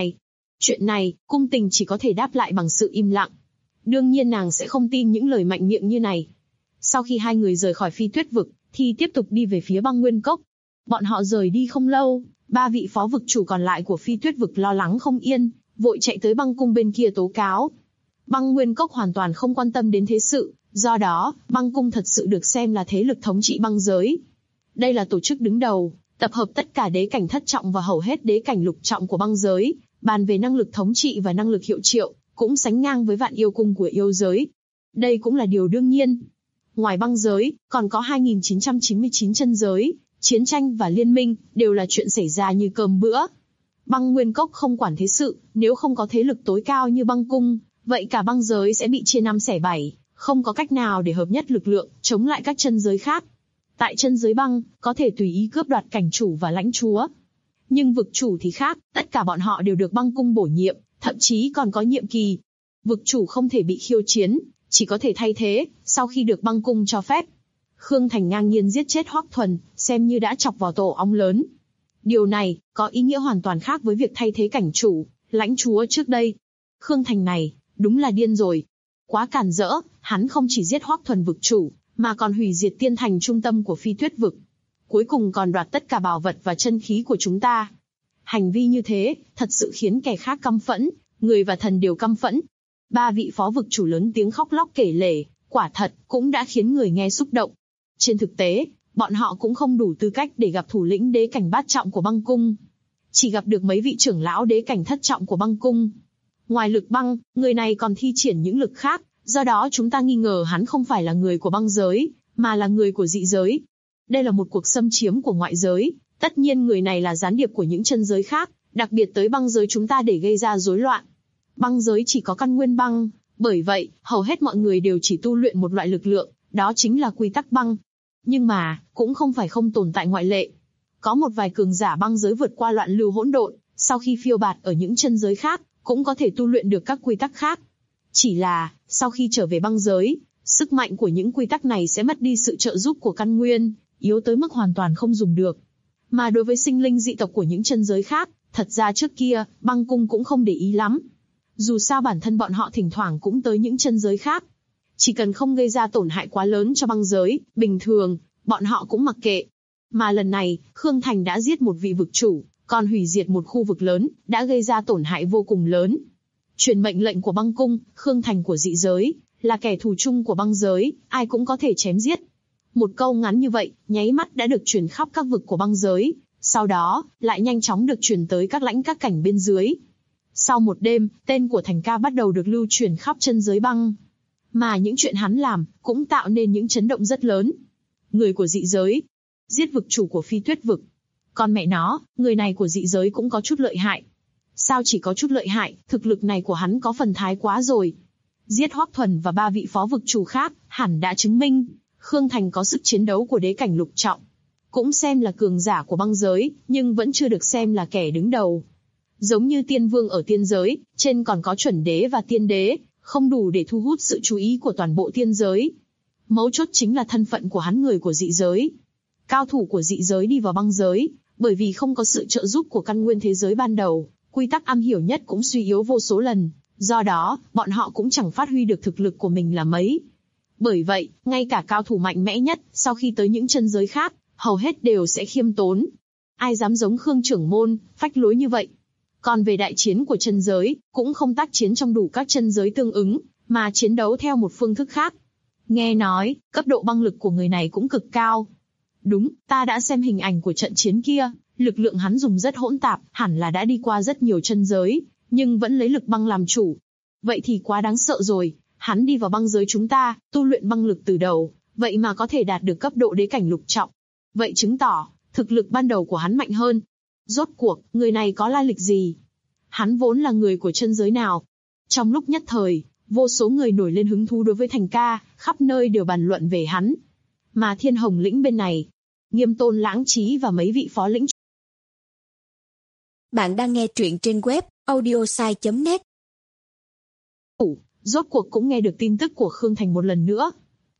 Speaker 2: Chuyện này, Cung Tình chỉ có thể đáp lại bằng sự im lặng. Đương nhiên nàng sẽ không tin những lời mạnh miệng như này. Sau khi hai người rời khỏi Phi Tuyết vực, thì tiếp tục đi về phía băng nguyên cốc. Bọn họ rời đi không lâu, ba vị phó vực chủ còn lại của Phi Tuyết vực lo lắng không yên, vội chạy tới băng cung bên kia tố cáo. Băng nguyên cốc hoàn toàn không quan tâm đến thế sự, do đó, băng cung thật sự được xem là thế lực thống trị băng giới. Đây là tổ chức đứng đầu, tập hợp tất cả đế cảnh thất trọng và hầu hết đế cảnh lục trọng của băng giới, bàn về năng lực thống trị và năng lực hiệu triệu, cũng sánh ngang với Vạn Yêu Cung của yêu giới. Đây cũng là điều đương nhiên. Ngoài băng giới, còn có 2999 chân giới, chiến tranh và liên minh, đều là chuyện xảy ra như cơm bữa. Băng nguyên cốc không quản thế sự, nếu không có thế lực tối cao như băng cung, vậy cả băng giới sẽ bị chia năm xẻ bảy, không có cách nào để hợp nhất lực lượng, chống lại các chân giới khác. Tại chân giới băng, có thể tùy ý cướp đoạt cảnh chủ và lãnh chúa. Nhưng vực chủ thì khác, tất cả bọn họ đều được băng cung bổ nhiệm, thậm chí còn có nhiệm kỳ. Vực chủ không thể bị khiêu chiến, chỉ có thể thay thế, sau khi được băng cung cho phép. Khương Thành ngang nhiên giết chết Hoắc Thuần, xem như đã chọc vào tổ ong lớn. Điều này, có ý nghĩa hoàn toàn khác với việc thay thế cảnh chủ, lãnh chúa trước đây. Khương Thành này, đúng là điên rồi. Quá càn rỡ, hắn không chỉ giết Hoắc Thuần vực chủ, mà còn hủy diệt tiên thành trung tâm của Phi Tuyết vực. Cuối cùng còn đoạt tất cả bảo vật và chân khí của chúng ta. Hành vi như thế, thật sự khiến kẻ khác căm phẫn, người và thần đều căm phẫn. Ba vị phó vực chủ lớn tiếng khóc lóc kể lể, quả thật, cũng đã khiến người nghe xúc động. Trên thực tế, bọn họ cũng không đủ tư cách để gặp thủ lĩnh đế cảnh bát trọng của băng cung. Chỉ gặp được mấy vị trưởng lão đế cảnh thất trọng của băng cung. Ngoài Lực Băng, người này còn thi triển những lực khác, do đó chúng ta nghi ngờ hắn không phải là người của băng giới, mà là người của dị giới. Đây là một cuộc xâm chiếm của ngoại giới, tất nhiên người này là gián điệp của những chân giới khác, đặc biệt tới băng giới chúng ta để gây ra rối loạn. Băng giới chỉ có căn nguyên băng, Bởi vậy, hầu hết mọi người đều chỉ tu luyện một loại lực lượng, đó chính là quy tắc băng. Nhưng mà, cũng không phải không tồn tại ngoại lệ. Có một vài cường giả băng giới vượt qua loạn lưu hỗn độn, sau khi phiêu bạt ở những chân giới khác, cũng có thể tu luyện được các quy tắc khác. Chỉ là, sau khi trở về băng giới, sức mạnh của những quy tắc này sẽ mất đi sự trợ giúp của căn nguyên, yếu tới mức hoàn toàn không dùng được. Mà đối với sinh linh dị tộc của những chân giới khác, thật ra trước kia, băng cung cũng không để ý lắm. Dù sao bản thân bọn họ thỉnh thoảng cũng tới những chân giới khác. Chỉ cần không gây ra tổn hại quá lớn cho băng giới, bình thường, bọn họ cũng mặc kệ. Mà lần này, Khương Thành đã giết một vị vực chủ, còn hủy diệt một khu vực lớn, đã gây ra tổn hại vô cùng lớn. Truyền mệnh lệnh của băng cung, Khương Thành của dị giới, là kẻ thù chung của băng giới, ai cũng có thể chém giết. Một câu ngắn như vậy, nháy mắt đã được truyền khắp các vực của băng giới, sau đó, lại nhanh chóng được truyền tới các lãnh các cảnh bên dưới. Sau một đêm, tên của Thành Ca bắt đầu được lưu truyền khắp chân giới băng. Mà những chuyện hắn làm, cũng tạo nên những chấn động rất lớn. Người của dị giới, giết vực chủ của Phi Tuyết vực. Còn mẹ nó, người này của dị giới cũng có chút lợi hại. Sao chỉ có chút lợi hại, thực lực này của hắn có phần thái quá rồi. Giết Hoắc Thuần và 3 vị phó vực chủ khác, hẳn đã chứng minh, Khương Thành có sức chiến đấu của đế cảnh lục trọng. Cũng xem là cường giả của băng giới, nhưng vẫn chưa được xem là kẻ đứng đầu. Giống như tiên vương ở tiên giới, trên còn có chuẩn đế và tiên đế, không đủ để thu hút sự chú ý của toàn bộ tiên giới. Mấu chốt chính là thân phận của hắn, người của dị giới. Cao thủ của dị giới đi vào băng giới, bởi vì không có sự trợ giúp của căn nguyên thế giới ban đầu, quy tắc am hiểu nhất cũng suy yếu vô số lần, do đó, bọn họ cũng chẳng phát huy được thực lực của mình là mấy. Bởi vậy, ngay cả cao thủ mạnh mẽ nhất, sau khi tới những chân giới khác, hầu hết đều sẽ khiêm tốn. Ai dám giống Khương trưởng môn, phách lối như vậy. Còn về đại chiến của chân giới, cũng không tác chiến trong đủ các chân giới tương ứng, mà chiến đấu theo một phương thức khác. Nghe nói, cấp độ băng lực của người này cũng cực cao. Đúng, ta đã xem hình ảnh của trận chiến kia, lực lượng hắn dùng rất hỗn tạp, hẳn là đã đi qua rất nhiều chân giới, nhưng vẫn lấy lực băng làm chủ. Vậy thì quá đáng sợ rồi, hắn đi vào băng giới chúng ta, tu luyện băng lực từ đầu, vậy mà có thể đạt được cấp độ đế cảnh lục trọng. Vậy chứng tỏ, thực lực ban đầu của hắn mạnh hơn. Rốt cuộc, người này có lai lịch gì? Hắn vốn là người của chân giới nào? Trong lúc nhất thời, vô số người nổi lên hứng thú đối với Thành Ca, khắp nơi đều bàn luận về hắn. Mà Thiên Hồng lĩnh bên này, Nghiêm Tôn Lãng Trí và mấy vị phó lĩnh.
Speaker 3: Bạn đang nghe truyện trên web audiosai.net.
Speaker 2: Rốt cuộc cũng nghe được tin tức của Khương Thành một lần nữa.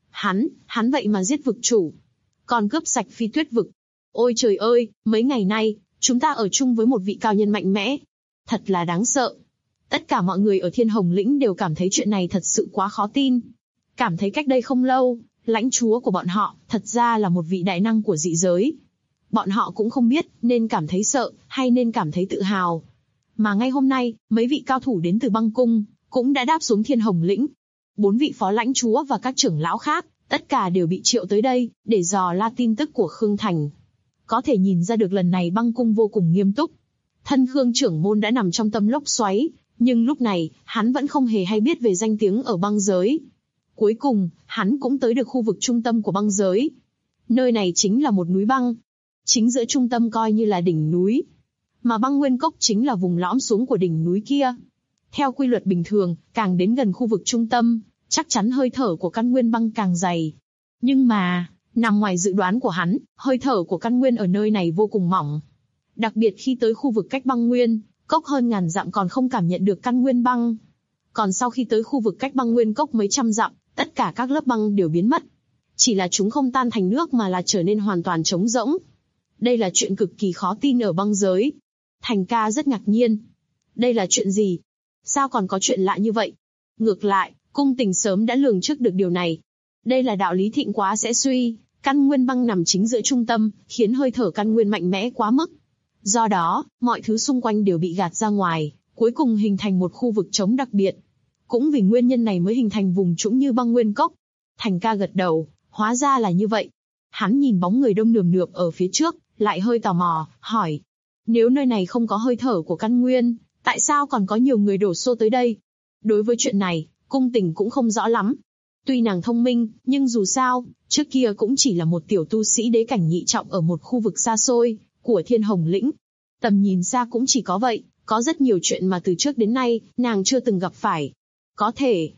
Speaker 2: Hắn vậy mà giết vực chủ. Còn cướp sạch Phi Tuyết vực. Ôi trời ơi, mấy ngày nay, chúng ta ở chung với một vị cao nhân mạnh mẽ. Thật là đáng sợ. Tất cả mọi người ở Thiên Hồng lĩnh đều cảm thấy chuyện này thật sự quá khó tin. Cảm thấy cách đây không lâu, lãnh chúa của bọn họ, thật ra là một vị đại năng của dị giới. Bọn họ cũng không biết, nên cảm thấy sợ, hay nên cảm thấy tự hào. Mà ngay hôm nay, mấy vị cao thủ đến từ băng cung, cũng đã đáp xuống Thiên Hồng lĩnh. 4 vị phó lãnh chúa và các trưởng lão khác, tất cả đều bị triệu tới đây, để dò la tin tức của Khương Thành. Có thể nhìn ra được lần này băng cung vô cùng nghiêm túc. Thân Khương trưởng môn đã nằm trong tâm lốc xoáy, nhưng lúc này, hắn vẫn không hề hay biết về danh tiếng ở băng giới. Cuối cùng, hắn cũng tới được khu vực trung tâm của băng giới. Nơi này chính là một núi băng. Chính giữa trung tâm coi như là đỉnh núi. Mà băng nguyên cốc chính là vùng lõm xuống của đỉnh núi kia. Theo quy luật bình thường, càng đến gần khu vực trung tâm, chắc chắn hơi thở của căn nguyên băng càng dày. Nhưng mà, nằm ngoài dự đoán của hắn, hơi thở của căn nguyên ở nơi này vô cùng mỏng. Đặc biệt khi tới khu vực cách băng nguyên cốc hơn ngàn dặm còn không cảm nhận được căn nguyên băng. Còn sau khi tới khu vực cách băng nguyên cốc mấy trăm dặm, tất cả các lớp băng đều biến mất. Chỉ là chúng không tan thành nước mà là trở nên hoàn toàn trống rỗng. Đây là chuyện cực kỳ khó tin ở băng giới. Thành Ca rất ngạc nhiên. Đây là chuyện gì? Sao còn có chuyện lạ như vậy? Ngược lại, cung tình sớm đã lường trước được điều này. Đây là đạo lý thịnh quá sẽ suy, căn nguyên băng nằm chính giữa trung tâm, khiến hơi thở căn nguyên mạnh mẽ quá mức. Do đó, mọi thứ xung quanh đều bị gạt ra ngoài, cuối cùng hình thành một khu vực trống đặc biệt. Cũng vì nguyên nhân này mới hình thành vùng trũng như băng nguyên cốc. Thành Ca gật đầu, hóa ra là như vậy. Hắn nhìn bóng người đông nườm nượp ở phía trước, lại hơi tò mò, hỏi. Nếu nơi này không có hơi thở của căn nguyên, tại sao còn có nhiều người đổ xô tới đây? Đối với chuyện này, cung tình cũng không rõ lắm. Tuy nàng thông minh, nhưng dù sao, trước kia cũng chỉ là một tiểu tu sĩ đế cảnh nhị trọng ở một khu vực xa xôi của Thiên Hồng lĩnh. Tầm nhìn xa cũng chỉ có vậy, có rất nhiều chuyện mà từ trước đến nay, nàng chưa từng gặp phải. Có thể,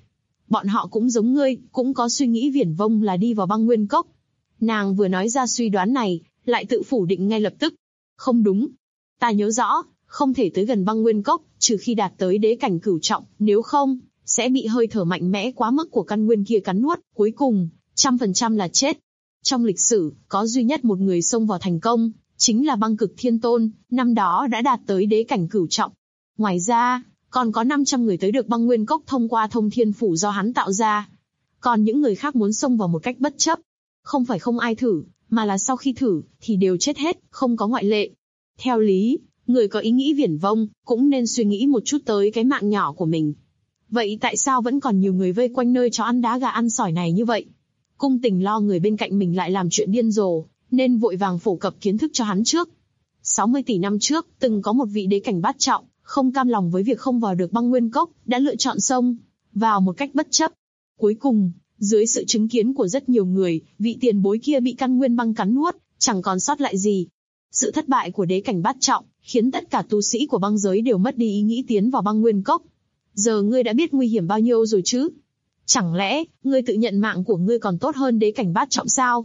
Speaker 2: bọn họ cũng giống ngươi, cũng có suy nghĩ viển vông là đi vào băng nguyên cốc. Nàng vừa nói ra suy đoán này, lại tự phủ định ngay lập tức. Không đúng. Ta nhớ rõ, không thể tới gần băng nguyên cốc, trừ khi đạt tới đế cảnh cửu trọng, nếu không, sẽ bị hơi thở mạnh mẽ quá mức của căn nguyên kia cắn nuốt, cuối cùng, 100% là chết. Trong lịch sử, có duy nhất một người xông vào thành công, chính là Băng Cực Thiên Tôn, năm đó đã đạt tới đế cảnh cửu trọng. Ngoài ra, còn có 500 người tới được băng nguyên cốc thông qua thông thiên phủ do hắn tạo ra. Còn những người khác muốn xông vào một cách bất chấp. Không phải không ai thử, mà là sau khi thử, thì đều chết hết, không có ngoại lệ. Theo lý, người có ý nghĩ viển vông, cũng nên suy nghĩ một chút tới cái mạng nhỏ của mình. Vậy tại sao vẫn còn nhiều người vây quanh nơi chó ăn đá gà ăn sỏi này như vậy? Cung Tình lo người bên cạnh mình lại làm chuyện điên rồ, nên vội vàng phổ cập kiến thức cho hắn trước. 60 tỷ năm trước, từng có một vị đế cảnh bát trọng, không cam lòng với việc không vào được băng nguyên cốc, đã lựa chọn xông vào một cách bất chấp. Cuối cùng, dưới sự chứng kiến của rất nhiều người, vị tiền bối kia bị căn nguyên băng cắn nuốt, chẳng còn sót lại gì. Sự thất bại của đế cảnh bát trọng, khiến tất cả tu sĩ của băng giới đều mất đi ý nghĩ tiến vào băng nguyên cốc. Giờ ngươi đã biết nguy hiểm bao nhiêu rồi chứ? Chẳng lẽ, ngươi tự nhận mạng của ngươi còn tốt hơn đế cảnh bát trọng sao?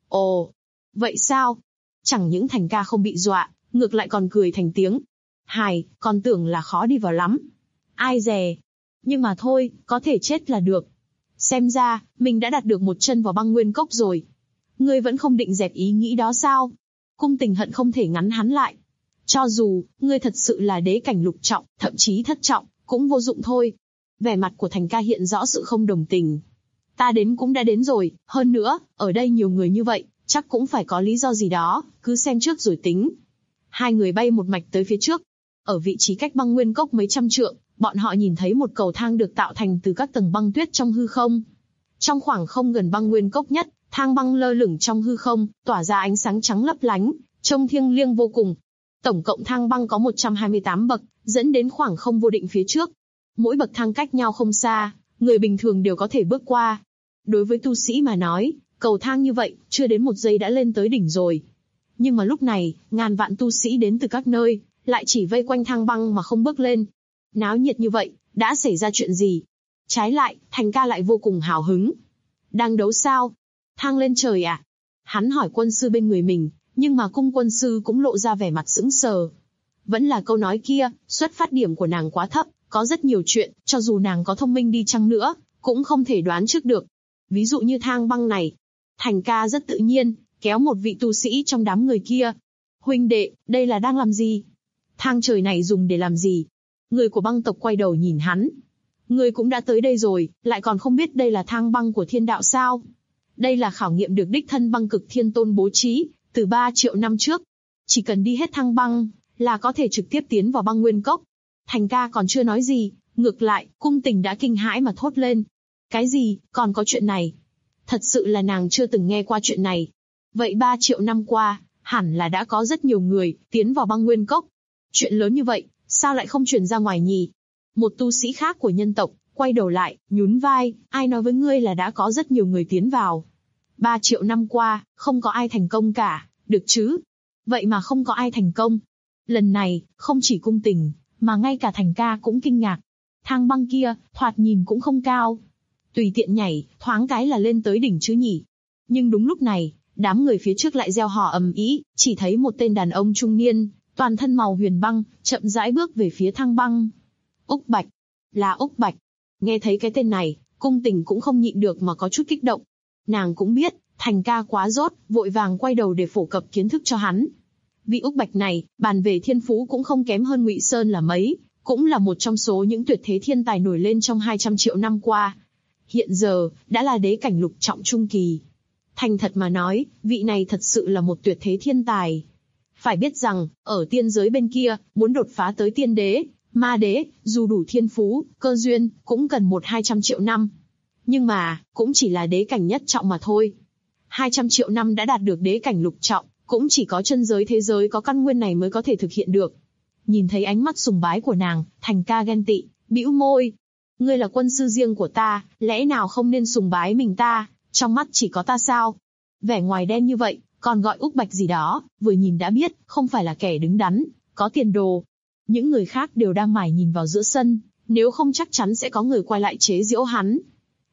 Speaker 2: Ồ, vậy sao? Chẳng những Thành Ca không bị dọa, ngược lại còn cười thành tiếng. Hài, còn tưởng là khó đi vào lắm. Ai dè. Nhưng mà thôi, có thể chết là được. Xem ra, mình đã đặt được một chân vào băng nguyên cốc rồi. Ngươi vẫn không định dẹp ý nghĩ đó sao? Cung Tình hận không thể ngắn hắn lại. Cho dù, ngươi thật sự là đế cảnh lục trọng, thậm chí thất trọng, cũng vô dụng thôi. Vẻ mặt của Thành Ca hiện rõ sự không đồng tình. Ta đến cũng đã đến rồi, hơn nữa, ở đây nhiều người như vậy, chắc cũng phải có lý do gì đó, cứ xem trước rồi tính. Hai người bay một mạch tới phía trước. Ở vị trí cách băng nguyên cốc mấy trăm trượng, bọn họ nhìn thấy một cầu thang được tạo thành từ các tầng băng tuyết trong hư không. Trong khoảng không gần băng nguyên cốc nhất, thang băng lơ lửng trong hư không, tỏa ra ánh sáng trắng lấp lánh, trông thiêng liêng vô cùng. Tổng cộng thang băng có 128 bậc, dẫn đến khoảng không vô định phía trước. Mỗi bậc thang cách nhau không xa, người bình thường đều có thể bước qua. Đối với tu sĩ mà nói, cầu thang như vậy, chưa đến một giây đã lên tới đỉnh rồi. Nhưng mà lúc này, ngàn vạn tu sĩ đến từ các nơi, lại chỉ vây quanh thang băng mà không bước lên. Náo nhiệt như vậy, đã xảy ra chuyện gì? Trái lại, Thành Ca lại vô cùng hào hứng. Đang đấu sao? Thang lên trời à? Hắn hỏi quân sư bên người mình, nhưng mà cung quân sư cũng lộ ra vẻ mặt sững sờ. Vẫn là câu nói kia, xuất phát điểm của nàng quá thấp, có rất nhiều chuyện, cho dù nàng có thông minh đi chăng nữa, cũng không thể đoán trước được. Ví dụ như thang băng này. Thành Ca rất tự nhiên, kéo một vị tu sĩ trong đám người kia. Huynh đệ, đây là đang làm gì? Thang trời này dùng để làm gì? Người của băng tộc quay đầu nhìn hắn. Người cũng đã tới đây rồi, lại còn không biết đây là thang băng của thiên đạo sao? Đây là khảo nghiệm được đích thân Băng Cực Thiên Tôn bố trí, từ 3 triệu năm trước. Chỉ cần đi hết thang băng, là có thể trực tiếp tiến vào băng nguyên cốc. Thành Ca còn chưa nói gì, ngược lại, Cung Tình đã kinh hãi mà thốt lên. Cái gì, còn có chuyện này? Thật sự là nàng chưa từng nghe qua chuyện này. Vậy 3 triệu năm qua, hẳn là đã có rất nhiều người tiến vào băng nguyên cốc. Chuyện lớn như vậy, sao lại không truyền ra ngoài nhỉ? Một tu sĩ khác của nhân tộc, quay đầu lại, nhún vai, ai nói với ngươi là đã có rất nhiều người tiến vào. 3 triệu năm qua, không có ai thành công cả, được chứ? Vậy mà không có ai thành công. Lần này, không chỉ Cung Tình, mà ngay cả Thành Ca cũng kinh ngạc. Thang băng kia, thoạt nhìn cũng không cao. Tùy tiện nhảy, thoáng cái là lên tới đỉnh chứ nhỉ? Nhưng đúng lúc này, đám người phía trước lại reo hò ầm ĩ, chỉ thấy một tên đàn ông trung niên, toàn thân màu huyền băng, chậm rãi bước về phía thang băng. Úc Bạch. Là Úc Bạch. Nghe thấy cái tên này, Cung Tình cũng không nhịn được mà có chút kích động. Nàng cũng biết, Thành Ca quá dốt, vội vàng quay đầu để phổ cập kiến thức cho hắn. Vị Úc Bạch này, bàn về thiên phú cũng không kém hơn Ngụy Sơn là mấy, cũng là một trong số những tuyệt thế thiên tài nổi lên trong 200 triệu năm qua. Hiện giờ, đã là đế cảnh lục trọng trung kỳ. Thành thật mà nói, vị này thật sự là một tuyệt thế thiên tài. Phải biết rằng, ở tiên giới bên kia, muốn đột phá tới tiên đế, ma đế, dù đủ thiên phú, cơ duyên, cũng cần 100-200 triệu năm. Nhưng mà, cũng chỉ là đế cảnh nhất trọng mà thôi. 200 triệu năm đã đạt được đế cảnh lục trọng, cũng chỉ có chân giới thế giới có căn nguyên này mới có thể thực hiện được. Nhìn thấy ánh mắt sùng bái của nàng, Thành Ca ghen tị, bĩu môi. Ngươi là quân sư riêng của ta, lẽ nào không nên sùng bái mình ta, trong mắt chỉ có ta sao? Vẻ ngoài đen như vậy, còn gọi Úc Bạch gì đó, vừa nhìn đã biết, không phải là kẻ đứng đắn, có tiền đồ. Những người khác đều đang mải nhìn vào giữa sân, nếu không chắc chắn sẽ có người quay lại chế giễu hắn.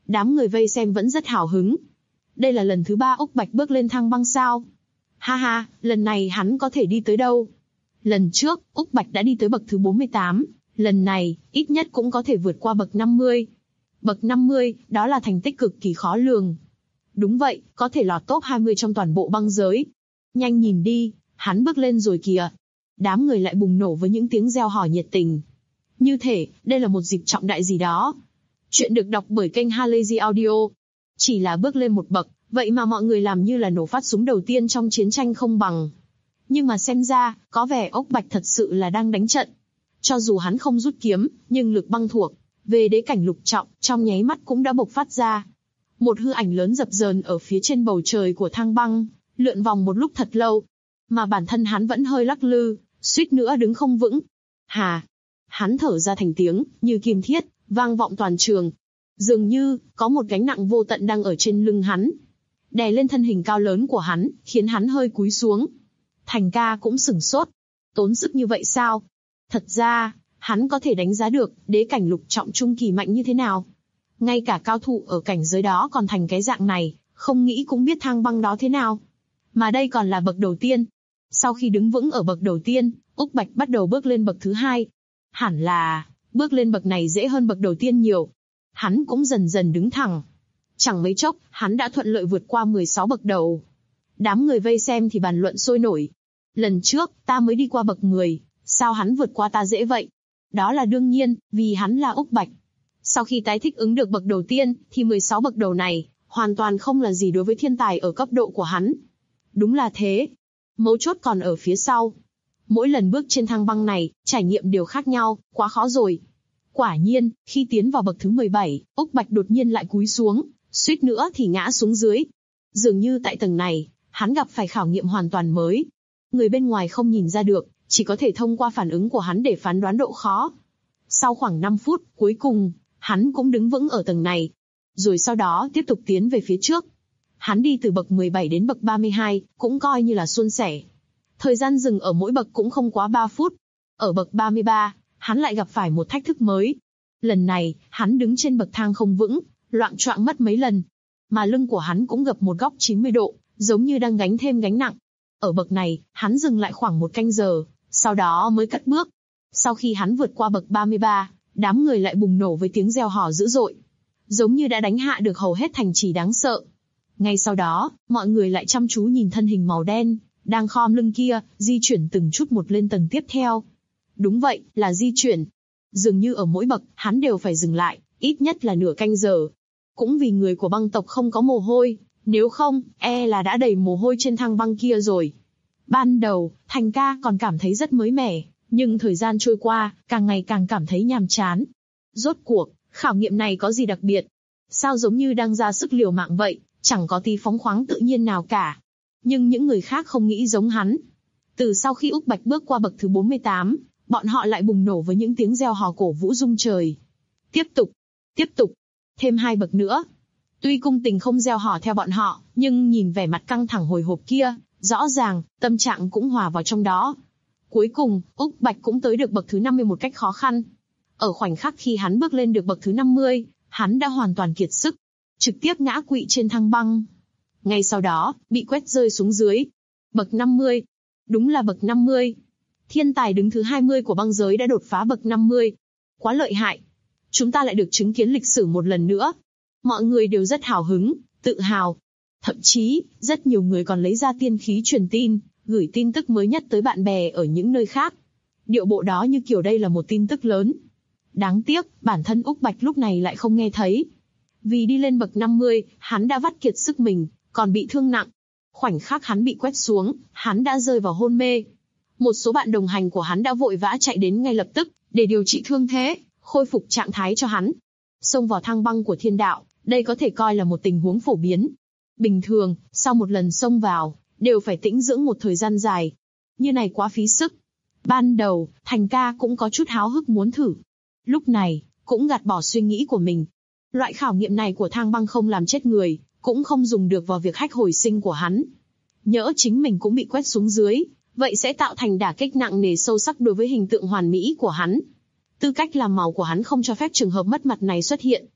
Speaker 2: Đám người vây xem vẫn rất hào hứng. Đây là lần thứ 3 Úc Bạch bước lên thang băng sao? Ha ha, lần này hắn có thể đi tới đâu? Lần trước, Úc Bạch đã đi tới bậc thứ 48, lần này, ít nhất cũng có thể vượt qua bậc 50. Bậc 50, đó là thành tích cực kỳ khó lường. Đúng vậy, có thể lọt top 20 trong toàn bộ băng giới. Nhanh nhìn đi, hắn bước lên rồi kìa. Đám người lại bùng nổ với những tiếng reo hò nhiệt tình. Như thể, đây là một dịp trọng đại gì đó. Chuyện được đọc bởi kênh Halazy Audio. Chỉ là bước lên một bậc, vậy mà mọi người làm như là nổ phát súng đầu tiên trong chiến tranh không bằng. Nhưng mà xem ra, có vẻ Úc Bạch thật sự là đang đánh trận. Cho dù hắn không rút kiếm, nhưng lực băng thuộc về đế cảnh lục trọng, trong nháy mắt cũng đã bộc phát ra. Một hư ảnh lớn dập dờn ở phía trên bầu trời của thang băng, lượn vòng một lúc thật lâu. Mà bản thân hắn vẫn hơi lắc lư, suýt nữa đứng không vững. Hà! Hắn thở ra thành tiếng, như kim thiết, vang vọng toàn trường. Dường như, có một gánh nặng vô tận đang ở trên lưng hắn. Đè lên thân hình cao lớn của hắn, khiến hắn hơi cúi xuống. Thành ca cũng sửng sốt. Tốn sức như vậy sao? Thật ra, hắn có thể đánh giá được, đế cảnh lục trọng trung kỳ mạnh như thế nào. Ngay cả cao thủ ở cảnh giới đó còn thành cái dạng này, không nghĩ cũng biết thang băng đó thế nào. Mà đây còn là bậc đầu tiên. Sau khi đứng vững ở bậc đầu tiên, Úc Bạch bắt đầu bước lên bậc thứ 2. Hẳn là, bước lên bậc này dễ hơn bậc đầu tiên nhiều. Hắn cũng dần dần đứng thẳng. Chẳng mấy chốc, hắn đã thuận lợi vượt qua 16 bậc đầu. Đám người vây xem thì bàn luận sôi nổi. Lần trước, ta mới đi qua bậc 10, sao hắn vượt qua ta dễ vậy? Đó là đương nhiên, vì hắn là Úc Bạch. Sau khi tái thích ứng được bậc đầu tiên, thì 16 bậc đầu này, hoàn toàn không là gì đối với thiên tài ở cấp độ của hắn. Đúng là thế. Mấu chốt còn ở phía sau. Mỗi lần bước trên thang băng này, trải nghiệm đều khác nhau, quá khó rồi. Quả nhiên, khi tiến vào bậc thứ 17, Úc Bạch đột nhiên lại cúi xuống, suýt nữa thì ngã xuống dưới. Dường như tại tầng này, hắn gặp phải khảo nghiệm hoàn toàn mới. Người bên ngoài không nhìn ra được, chỉ có thể thông qua phản ứng của hắn để phán đoán độ khó. Sau khoảng 5 phút, cuối cùng, hắn cũng đứng vững ở tầng này. Rồi sau đó tiếp tục tiến về phía trước. Hắn đi từ bậc 17 đến bậc 32, cũng coi như là suôn sẻ. Thời gian dừng ở mỗi bậc cũng không quá 3 phút. Ở bậc 33, hắn lại gặp phải một thách thức mới. Lần này, hắn đứng trên bậc thang không vững, loạng choạng mất mấy lần. Mà lưng của hắn cũng gập một góc 90 độ, giống như đang gánh thêm gánh nặng. Ở bậc này, hắn dừng lại khoảng 1 canh giờ, sau đó mới cất bước. Sau khi hắn vượt qua bậc 33, đám người lại bùng nổ với tiếng reo hò dữ dội. Giống như đã đánh hạ được hầu hết thành trì đáng sợ. Ngay sau đó, mọi người lại chăm chú nhìn thân hình màu đen, đang khom lưng kia, di chuyển từng chút một lên tầng tiếp theo. Đúng vậy, là di chuyển. Dường như ở mỗi bậc, hắn đều phải dừng lại, ít nhất là nửa canh giờ. Cũng vì người của băng tộc không có mồ hôi, nếu không, là đã đầy mồ hôi trên thang băng kia rồi. Ban đầu, Thành ca còn cảm thấy rất mới mẻ, nhưng thời gian trôi qua, càng ngày càng cảm thấy nhàm chán. Rốt cuộc, khảo nghiệm này có gì đặc biệt? Sao giống như đang ra sức liều mạng vậy, chẳng có tí phóng khoáng tự nhiên nào cả. Nhưng những người khác không nghĩ giống hắn. Từ sau khi Úc Bạch bước qua bậc thứ 48, bọn họ lại bùng nổ với những tiếng reo hò cổ vũ rung trời. Tiếp tục, thêm 2 bậc nữa. Tuy cung tình không reo hò theo bọn họ, nhưng nhìn vẻ mặt căng thẳng hồi hộp kia, rõ ràng, tâm trạng cũng hòa vào trong đó. Cuối cùng, Úc Bạch cũng tới được bậc thứ 50 một cách khó khăn. Ở khoảnh khắc khi hắn bước lên được bậc thứ 50, hắn đã hoàn toàn kiệt sức, trực tiếp ngã quỵ trên thang băng. Ngay sau đó, bị quét rơi xuống dưới. Bậc 50. Đúng là bậc 50. Thiên tài đứng thứ 20 của băng giới đã đột phá bậc 50. Quá lợi hại. Chúng ta lại được chứng kiến lịch sử một lần nữa. Mọi người đều rất hào hứng, tự hào. Thậm chí, rất nhiều người còn lấy ra tiên khí truyền tin, gửi tin tức mới nhất tới bạn bè ở những nơi khác. Điệu bộ đó như kiểu đây là một tin tức lớn. Đáng tiếc, bản thân Úc Bạch lúc này lại không nghe thấy. Vì đi lên bậc 50, hắn đã vắt kiệt sức mình, còn bị thương nặng. Khoảnh khắc hắn bị quét xuống, hắn đã rơi vào hôn mê. Một số bạn đồng hành của hắn đã vội vã chạy đến ngay lập tức, để điều trị thương thế, khôi phục trạng thái cho hắn. Xông vào thang băng của thiên đạo, đây có thể coi là một tình huống phổ biến. Bình thường, sau một lần xông vào, đều phải tĩnh dưỡng một thời gian dài. Như này quá phí sức. Ban đầu, Thành ca cũng có chút háo hức muốn thử. Lúc này, cũng gạt bỏ suy nghĩ của mình. Loại khảo nghiệm này của thang băng không làm chết người, cũng không dùng được vào việc hách hồi sinh của hắn. Nhỡ chính mình cũng bị quét xuống dưới, vậy sẽ tạo thành đả kích nặng nề sâu sắc đối với hình tượng hoàn mỹ của hắn. Tư cách làm màu của hắn không cho phép trường hợp mất mặt này xuất hiện.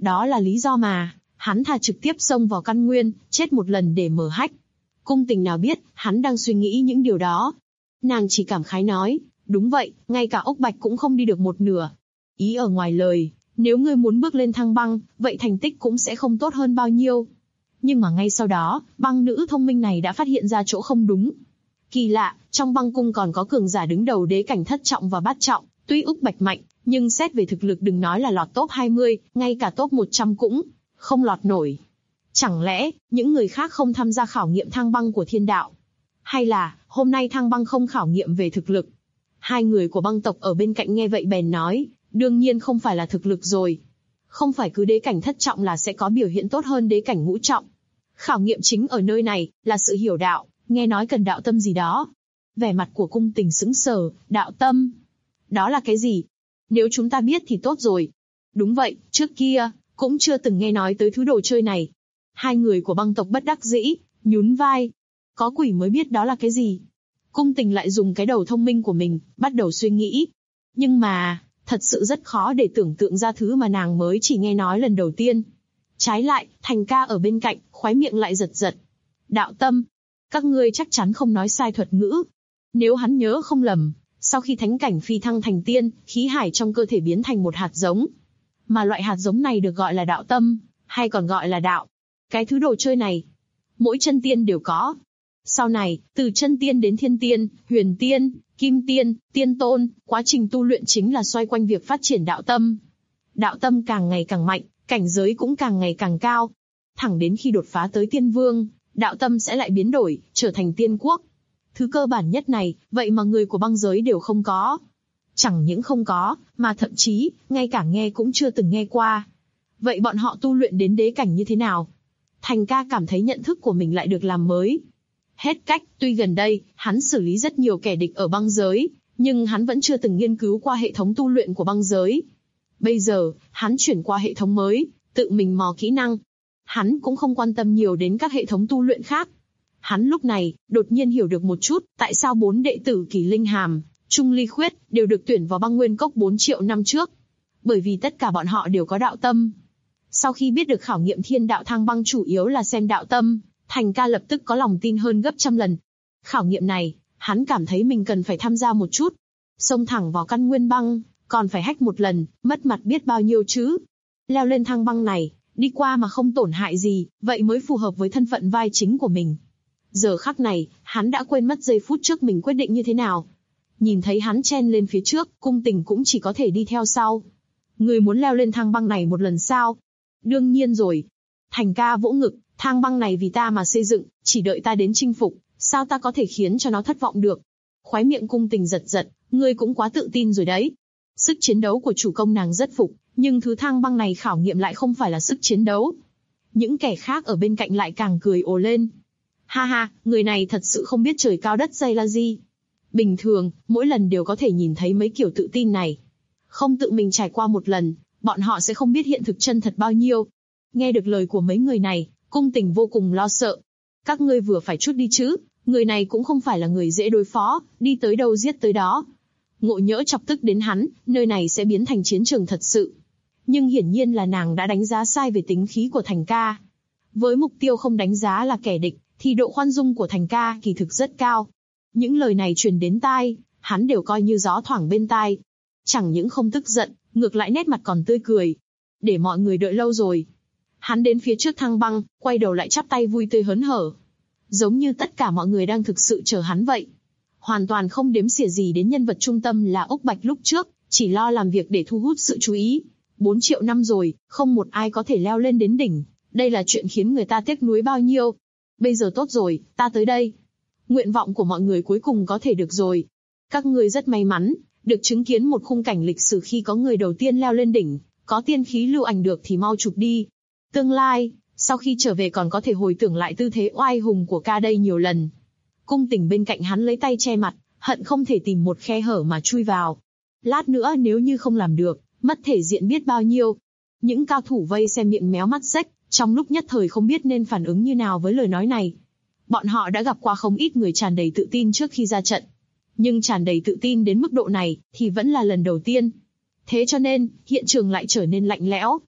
Speaker 2: Đó là lý do mà hắn thà trực tiếp xông vào căn nguyên, chết một lần để mở hách. Cung Tình nào biết, hắn đang suy nghĩ những điều đó. Nàng chỉ cảm khái nói, đúng vậy, ngay cả ốc bạch cũng không đi được một nửa. Ý ở ngoài lời, nếu ngươi muốn bước lên thang băng, vậy thành tích cũng sẽ không tốt hơn bao nhiêu. Nhưng mà ngay sau đó, băng nữ thông minh này đã phát hiện ra chỗ không đúng. Kỳ lạ, trong băng cung còn có cường giả đứng đầu đế cảnh thất trọng và bát trọng, tuy ốc bạch mạnh, nhưng xét về thực lực đừng nói là lọt top 20, ngay cả top 100 cũng không lọt nổi. Chẳng lẽ, những người khác không tham gia khảo nghiệm thang băng của thiên đạo? Hay là, hôm nay thang băng không khảo nghiệm về thực lực? Hai người của băng tộc ở bên cạnh nghe vậy bèn nói, đương nhiên không phải là thực lực rồi. Không phải cứ đế cảnh thất trọng là sẽ có biểu hiện tốt hơn đế cảnh ngũ trọng. Khảo nghiệm chính ở nơi này, là sự hiểu đạo, nghe nói cần đạo tâm gì đó. Vẻ mặt của Cung Tình sững sờ, đạo tâm? Đó là cái gì? Nếu chúng ta biết thì tốt rồi. Đúng vậy, trước kia, cũng chưa từng nghe nói tới thứ đồ chơi này. Hai người của băng tộc bất đắc dĩ, nhún vai. Có quỷ mới biết đó là cái gì. Cung Tình lại dùng cái đầu thông minh của mình, bắt đầu suy nghĩ. Nhưng mà, thật sự rất khó để tưởng tượng ra thứ mà nàng mới chỉ nghe nói lần đầu tiên. Trái lại, Thành ca ở bên cạnh, khóe miệng lại giật giật. Đạo tâm. Các ngươi chắc chắn không nói sai thuật ngữ. Nếu hắn nhớ không lầm, sau khi thánh cảnh phi thăng thành tiên, khí hải trong cơ thể biến thành một hạt giống. Mà loại hạt giống này được gọi là đạo tâm, hay còn gọi là đạo. Cái thứ đồ chơi này, mỗi chân tiên đều có. Sau này, từ chân tiên đến thiên tiên, huyền tiên, kim tiên, tiên tôn, quá trình tu luyện chính là xoay quanh việc phát triển đạo tâm. Đạo tâm càng ngày càng mạnh, cảnh giới cũng càng ngày càng cao. Thẳng đến khi đột phá tới tiên vương, đạo tâm sẽ lại biến đổi, trở thành tiên quốc. Thứ cơ bản nhất này, vậy mà người của băng giới đều không có. Chẳng những không có, mà thậm chí, ngay cả nghe cũng chưa từng nghe qua. Vậy bọn họ tu luyện đến đế cảnh như thế nào? Thành ca cảm thấy nhận thức của mình lại được làm mới. Hết cách, tuy gần đây, hắn xử lý rất nhiều kẻ địch ở băng giới, nhưng hắn vẫn chưa từng nghiên cứu qua hệ thống tu luyện của băng giới. Bây giờ, hắn chuyển qua hệ thống mới, tự mình mò kỹ năng. Hắn cũng không quan tâm nhiều đến các hệ thống tu luyện khác. Hắn lúc này, đột nhiên hiểu được một chút, tại sao 4 đệ tử Kỳ Linh Hàm, Trung Ly Khuyết, đều được tuyển vào băng nguyên cốc 4 triệu năm trước. Bởi vì tất cả bọn họ đều có đạo tâm. Sau khi biết được khảo nghiệm thiên đạo thang băng chủ yếu là xem đạo tâm, Thành ca lập tức có lòng tin hơn gấp trăm lần. Khảo nghiệm này, hắn cảm thấy mình cần phải tham gia một chút. Xông thẳng vào căn nguyên băng, còn phải hack một lần, mất mặt biết bao nhiêu chứ. Leo lên thang băng này, đi qua mà không tổn hại gì, vậy mới phù hợp với thân phận vai chính của mình. Giờ khắc này, hắn đã quên mất giây phút trước mình quyết định như thế nào. Nhìn thấy hắn chen lên phía trước, Cung Tình cũng chỉ có thể đi theo sau. Người muốn leo lên thang băng này một lần sao? Đương nhiên rồi. Thành ca vỗ ngực, thang băng này vì ta mà xây dựng, chỉ đợi ta đến chinh phục, sao ta có thể khiến cho nó thất vọng được? Khóe miệng Cung Tình giật giật, ngươi cũng quá tự tin rồi đấy. Sức chiến đấu của chủ công nàng rất phục, nhưng thứ thang băng này khảo nghiệm lại không phải là sức chiến đấu. Những kẻ khác ở bên cạnh lại càng cười ồ lên. Ha ha, người này thật sự không biết trời cao đất dày là gì. Bình thường, mỗi lần đều có thể nhìn thấy mấy kiểu tự tin này. Không tự mình trải qua một lần, bọn họ sẽ không biết hiện thực chân thật bao nhiêu. Nghe được lời của mấy người này, Cung Tình vô cùng lo sợ. Các ngươi vừa phải chút đi chứ, người này cũng không phải là người dễ đối phó, đi tới đâu giết tới đó. Ngộ nhỡ chọc tức đến hắn, nơi này sẽ biến thành chiến trường thật sự. Nhưng hiển nhiên là nàng đã đánh giá sai về tính khí của Thành ca. Với mục tiêu không đánh giá là kẻ địch, thì độ khoan dung của Thành ca kỳ thực rất cao. Những lời này truyền đến tai, hắn đều coi như gió thoảng bên tai. Chẳng những không tức giận, ngược lại nét mặt còn tươi cười. Để mọi người đợi lâu rồi. Hắn đến phía trước thang băng, quay đầu lại chắp tay vui tươi hớn hở. Giống như tất cả mọi người đang thực sự chờ hắn vậy. Hoàn toàn không đếm xỉa gì đến nhân vật trung tâm là Ốc Bạch lúc trước, chỉ lo làm việc để thu hút sự chú ý. 4 triệu năm rồi, không một ai có thể leo lên đến đỉnh. Đây là chuyện khiến người ta tiếc nuối bao nhiêu. Bây giờ tốt rồi, ta tới đây. Nguyện vọng của mọi người cuối cùng có thể được rồi. Các ngươi rất may mắn, được chứng kiến một khung cảnh lịch sử khi có người đầu tiên leo lên đỉnh, có tiên khí lưu ảnh được thì mau chụp đi. Tương lai, sau khi trở về còn có thể hồi tưởng lại tư thế oai hùng của ca đây nhiều lần. Cung Tình bên cạnh hắn lấy tay che mặt, hận không thể tìm một khe hở mà chui vào. Lát nữa nếu như không làm được, mất thể diện biết bao nhiêu. Những cao thủ vây xem miệng méo mắt xếch, trong lúc nhất thời không biết nên phản ứng như nào với lời nói này. Bọn họ đã gặp qua không ít người tràn đầy tự tin trước khi ra trận. Nhưng tràn đầy tự tin đến mức độ này, thì vẫn là lần đầu tiên. Thế cho nên, hiện trường lại trở nên lạnh lẽo.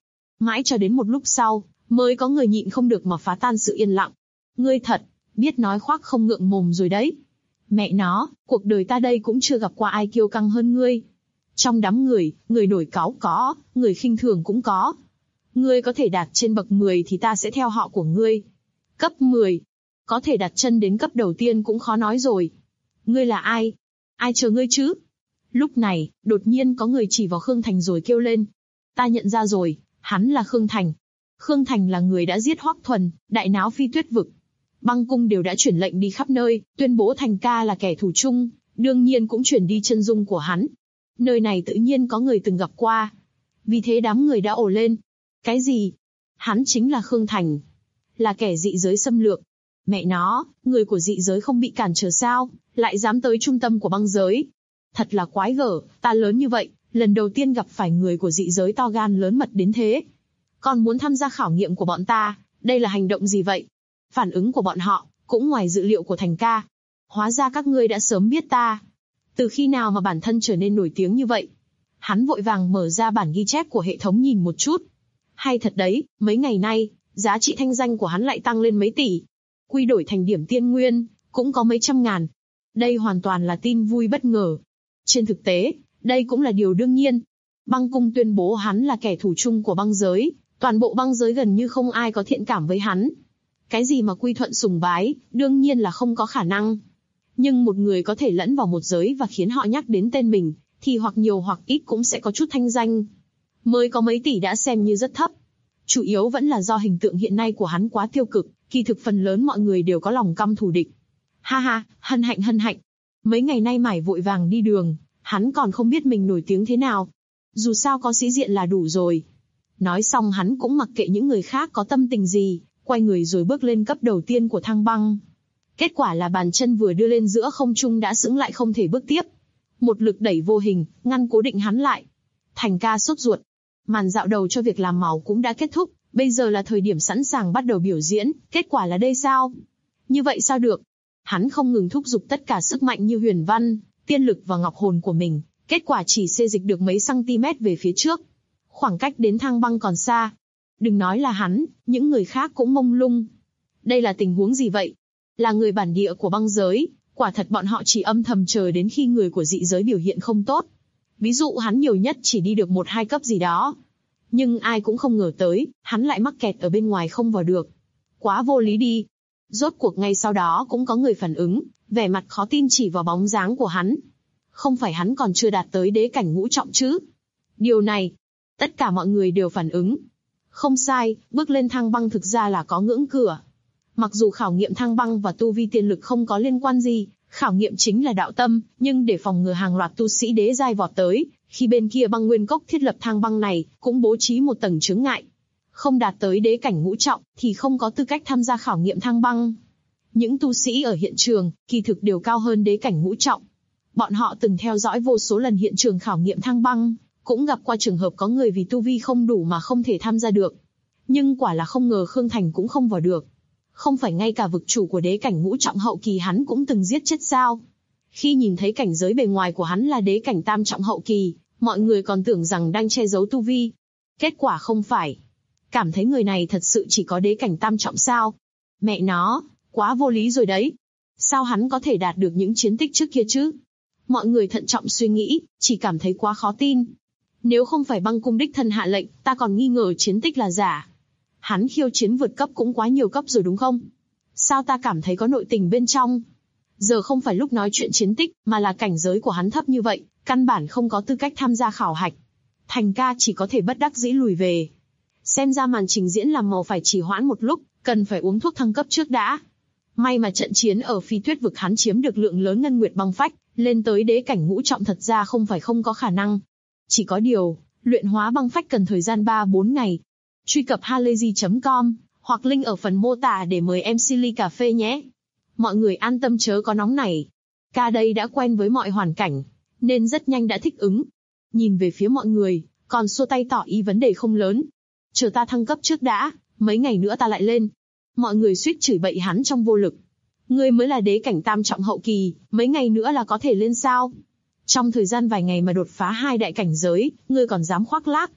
Speaker 2: Mãi cho đến một lúc sau, mới có người nhịn không được mà phá tan sự yên lặng. Ngươi thật, biết nói khoác không ngượng mồm rồi đấy. Mẹ nó, cuộc đời ta đây cũng chưa gặp qua ai kiêu căng hơn ngươi. Trong đám người nổi cáu có, người khinh thường cũng có. Ngươi có thể đạt trên bậc 10 thì ta sẽ theo họ của ngươi. Cấp 10. Có thể đặt chân đến cấp đầu tiên cũng khó nói rồi. Ngươi là ai? Ai chờ ngươi chứ? Lúc này, đột nhiên có người chỉ vào Khương Thành rồi kêu lên. Ta nhận ra rồi, hắn là Khương Thành. Khương Thành là người đã giết Hoắc Thuần, đại náo Phi Tuyết vực. Băng cung đều đã chuyển lệnh đi khắp nơi, tuyên bố Thành ca là kẻ thù chung, đương nhiên cũng chuyển đi chân dung của hắn. Nơi này tự nhiên có người từng gặp qua. Vì thế đám người đã ồ lên. Cái gì? Hắn chính là Khương Thành. Là kẻ dị giới xâm lược. Mẹ nó, người của dị giới không bị cản trở sao, lại dám tới trung tâm của băng giới. Thật là quái gở, ta lớn như vậy, lần đầu tiên gặp phải người của dị giới to gan lớn mật đến thế. Còn muốn tham gia khảo nghiệm của bọn ta, đây là hành động gì vậy? Phản ứng của bọn họ, cũng ngoài dự liệu của Thành ca. Hóa ra các ngươi đã sớm biết ta. Từ khi nào mà bản thân trở nên nổi tiếng như vậy? Hắn vội vàng mở ra bản ghi chép của hệ thống nhìn một chút. Hay thật đấy, mấy ngày nay, giá trị thanh danh của hắn lại tăng lên mấy tỷ. Quy đổi thành điểm tiên nguyên, cũng có mấy trăm ngàn. Đây hoàn toàn là tin vui bất ngờ. Trên thực tế, đây cũng là điều đương nhiên. Băng cung tuyên bố hắn là kẻ thù chung của băng giới, toàn bộ băng giới gần như không ai có thiện cảm với hắn. Cái gì mà quy thuận sùng bái, đương nhiên là không có khả năng. Nhưng một người có thể lẫn vào một giới và khiến họ nhắc đến tên mình, thì hoặc nhiều hoặc ít cũng sẽ có chút thanh danh. Mới có mấy tỷ đã xem như rất thấp. Chủ yếu vẫn là do hình tượng hiện nay của hắn quá tiêu cực, kỳ thực phần lớn mọi người đều có lòng căm thù địch. Ha ha, hân hạnh. Mấy ngày nay mải vội vàng đi đường, hắn còn không biết mình nổi tiếng thế nào. Dù sao có sĩ diện là đủ rồi. Nói xong hắn cũng mặc kệ những người khác có tâm tình gì, quay người rồi bước lên cấp đầu tiên của thang băng. Kết quả là bàn chân vừa đưa lên giữa không trung đã sững lại không thể bước tiếp. Một lực đẩy vô hình, ngăn cố định hắn lại. Thành ca sốt ruột. Màn dạo đầu cho việc làm màu cũng đã kết thúc, bây giờ là thời điểm sẵn sàng bắt đầu biểu diễn, kết quả là đây sao? Như vậy sao được? Hắn không ngừng thúc giục tất cả sức mạnh như huyền văn, tiên lực và ngọc hồn của mình, kết quả chỉ xê dịch được mấy cm về phía trước. Khoảng cách đến thang băng còn xa. Đừng nói là hắn, những người khác cũng mông lung. Đây là tình huống gì vậy? Là người bản địa của băng giới, quả thật bọn họ chỉ âm thầm chờ đến khi người của dị giới biểu hiện không tốt. Ví dụ hắn nhiều nhất chỉ đi được 1-2 cấp gì đó. Nhưng ai cũng không ngờ tới, hắn lại mắc kẹt ở bên ngoài không vào được. Quá vô lý đi. Rốt cuộc ngay sau đó cũng có người phản ứng, vẻ mặt khó tin chỉ vào bóng dáng của hắn. Không phải hắn còn chưa đạt tới đế cảnh ngũ trọng chứ? Điều này, tất cả mọi người đều phản ứng. Không sai, bước lên thang băng thực ra là có ngưỡng cửa. Mặc dù khảo nghiệm thang băng và tu vi tiên lực không có liên quan gì, khảo nghiệm chính là đạo tâm, nhưng để phòng ngừa hàng loạt tu sĩ đế giai vọt tới, khi bên kia băng nguyên cốc thiết lập thang băng này, cũng bố trí một tầng chướng ngại. Không đạt tới đế cảnh ngũ trọng, thì không có tư cách tham gia khảo nghiệm thang băng. Những tu sĩ ở hiện trường, kỳ thực đều cao hơn đế cảnh ngũ trọng. Bọn họ từng theo dõi vô số lần hiện trường khảo nghiệm thang băng, cũng gặp qua trường hợp có người vì tu vi không đủ mà không thể tham gia được. Nhưng quả là không ngờ Khương Thành cũng không vào được. Không phải ngay cả vực chủ của đế cảnh ngũ trọng hậu kỳ hắn cũng từng giết chết sao? Khi nhìn thấy cảnh giới bề ngoài của hắn là đế cảnh tam trọng hậu kỳ, mọi người còn tưởng rằng đang che giấu tu vi. Kết quả không phải. Cảm thấy người này thật sự chỉ có đế cảnh tam trọng sao? Mẹ nó, quá vô lý rồi đấy. Sao hắn có thể đạt được những chiến tích trước kia chứ? Mọi người thận trọng suy nghĩ, chỉ cảm thấy quá khó tin. Nếu không phải băng cung đích thân hạ lệnh, ta còn nghi ngờ chiến tích là giả. Hắn khiêu chiến vượt cấp cũng quá nhiều cấp rồi đúng không? Sao ta cảm thấy có nội tình bên trong? Giờ không phải lúc nói chuyện chiến tích, mà là cảnh giới của hắn thấp như vậy, căn bản không có tư cách tham gia khảo hạch. Thành ca chỉ có thể bất đắc dĩ lùi về. Xem ra màn trình diễn làm màu phải trì hoãn một lúc, cần phải uống thuốc thăng cấp trước đã. May mà trận chiến ở Phi Tuyết vực hắn chiếm được lượng lớn ngân nguyệt băng phách, lên tới đế cảnh ngũ trọng thật ra không phải không có khả năng. Chỉ có điều, luyện hóa băng phách cần thời gian 3-4 ngày. Truy cập halayzi.com, hoặc link ở phần mô tả để mời MC ly cà phê nhé. Mọi người an tâm chớ có nóng nảy. Ca đây đã quen với mọi hoàn cảnh, nên rất nhanh đã thích ứng. Nhìn về phía mọi người, còn xua tay tỏ ý vấn đề không lớn. Chờ ta thăng cấp trước đã, mấy ngày nữa ta lại lên. Mọi người suýt chửi bậy hắn trong vô lực. Ngươi mới là đế cảnh tam trọng hậu kỳ, mấy ngày nữa là có thể lên sao? Trong thời gian vài ngày mà đột phá 2 đại cảnh giới, ngươi còn dám khoác lác?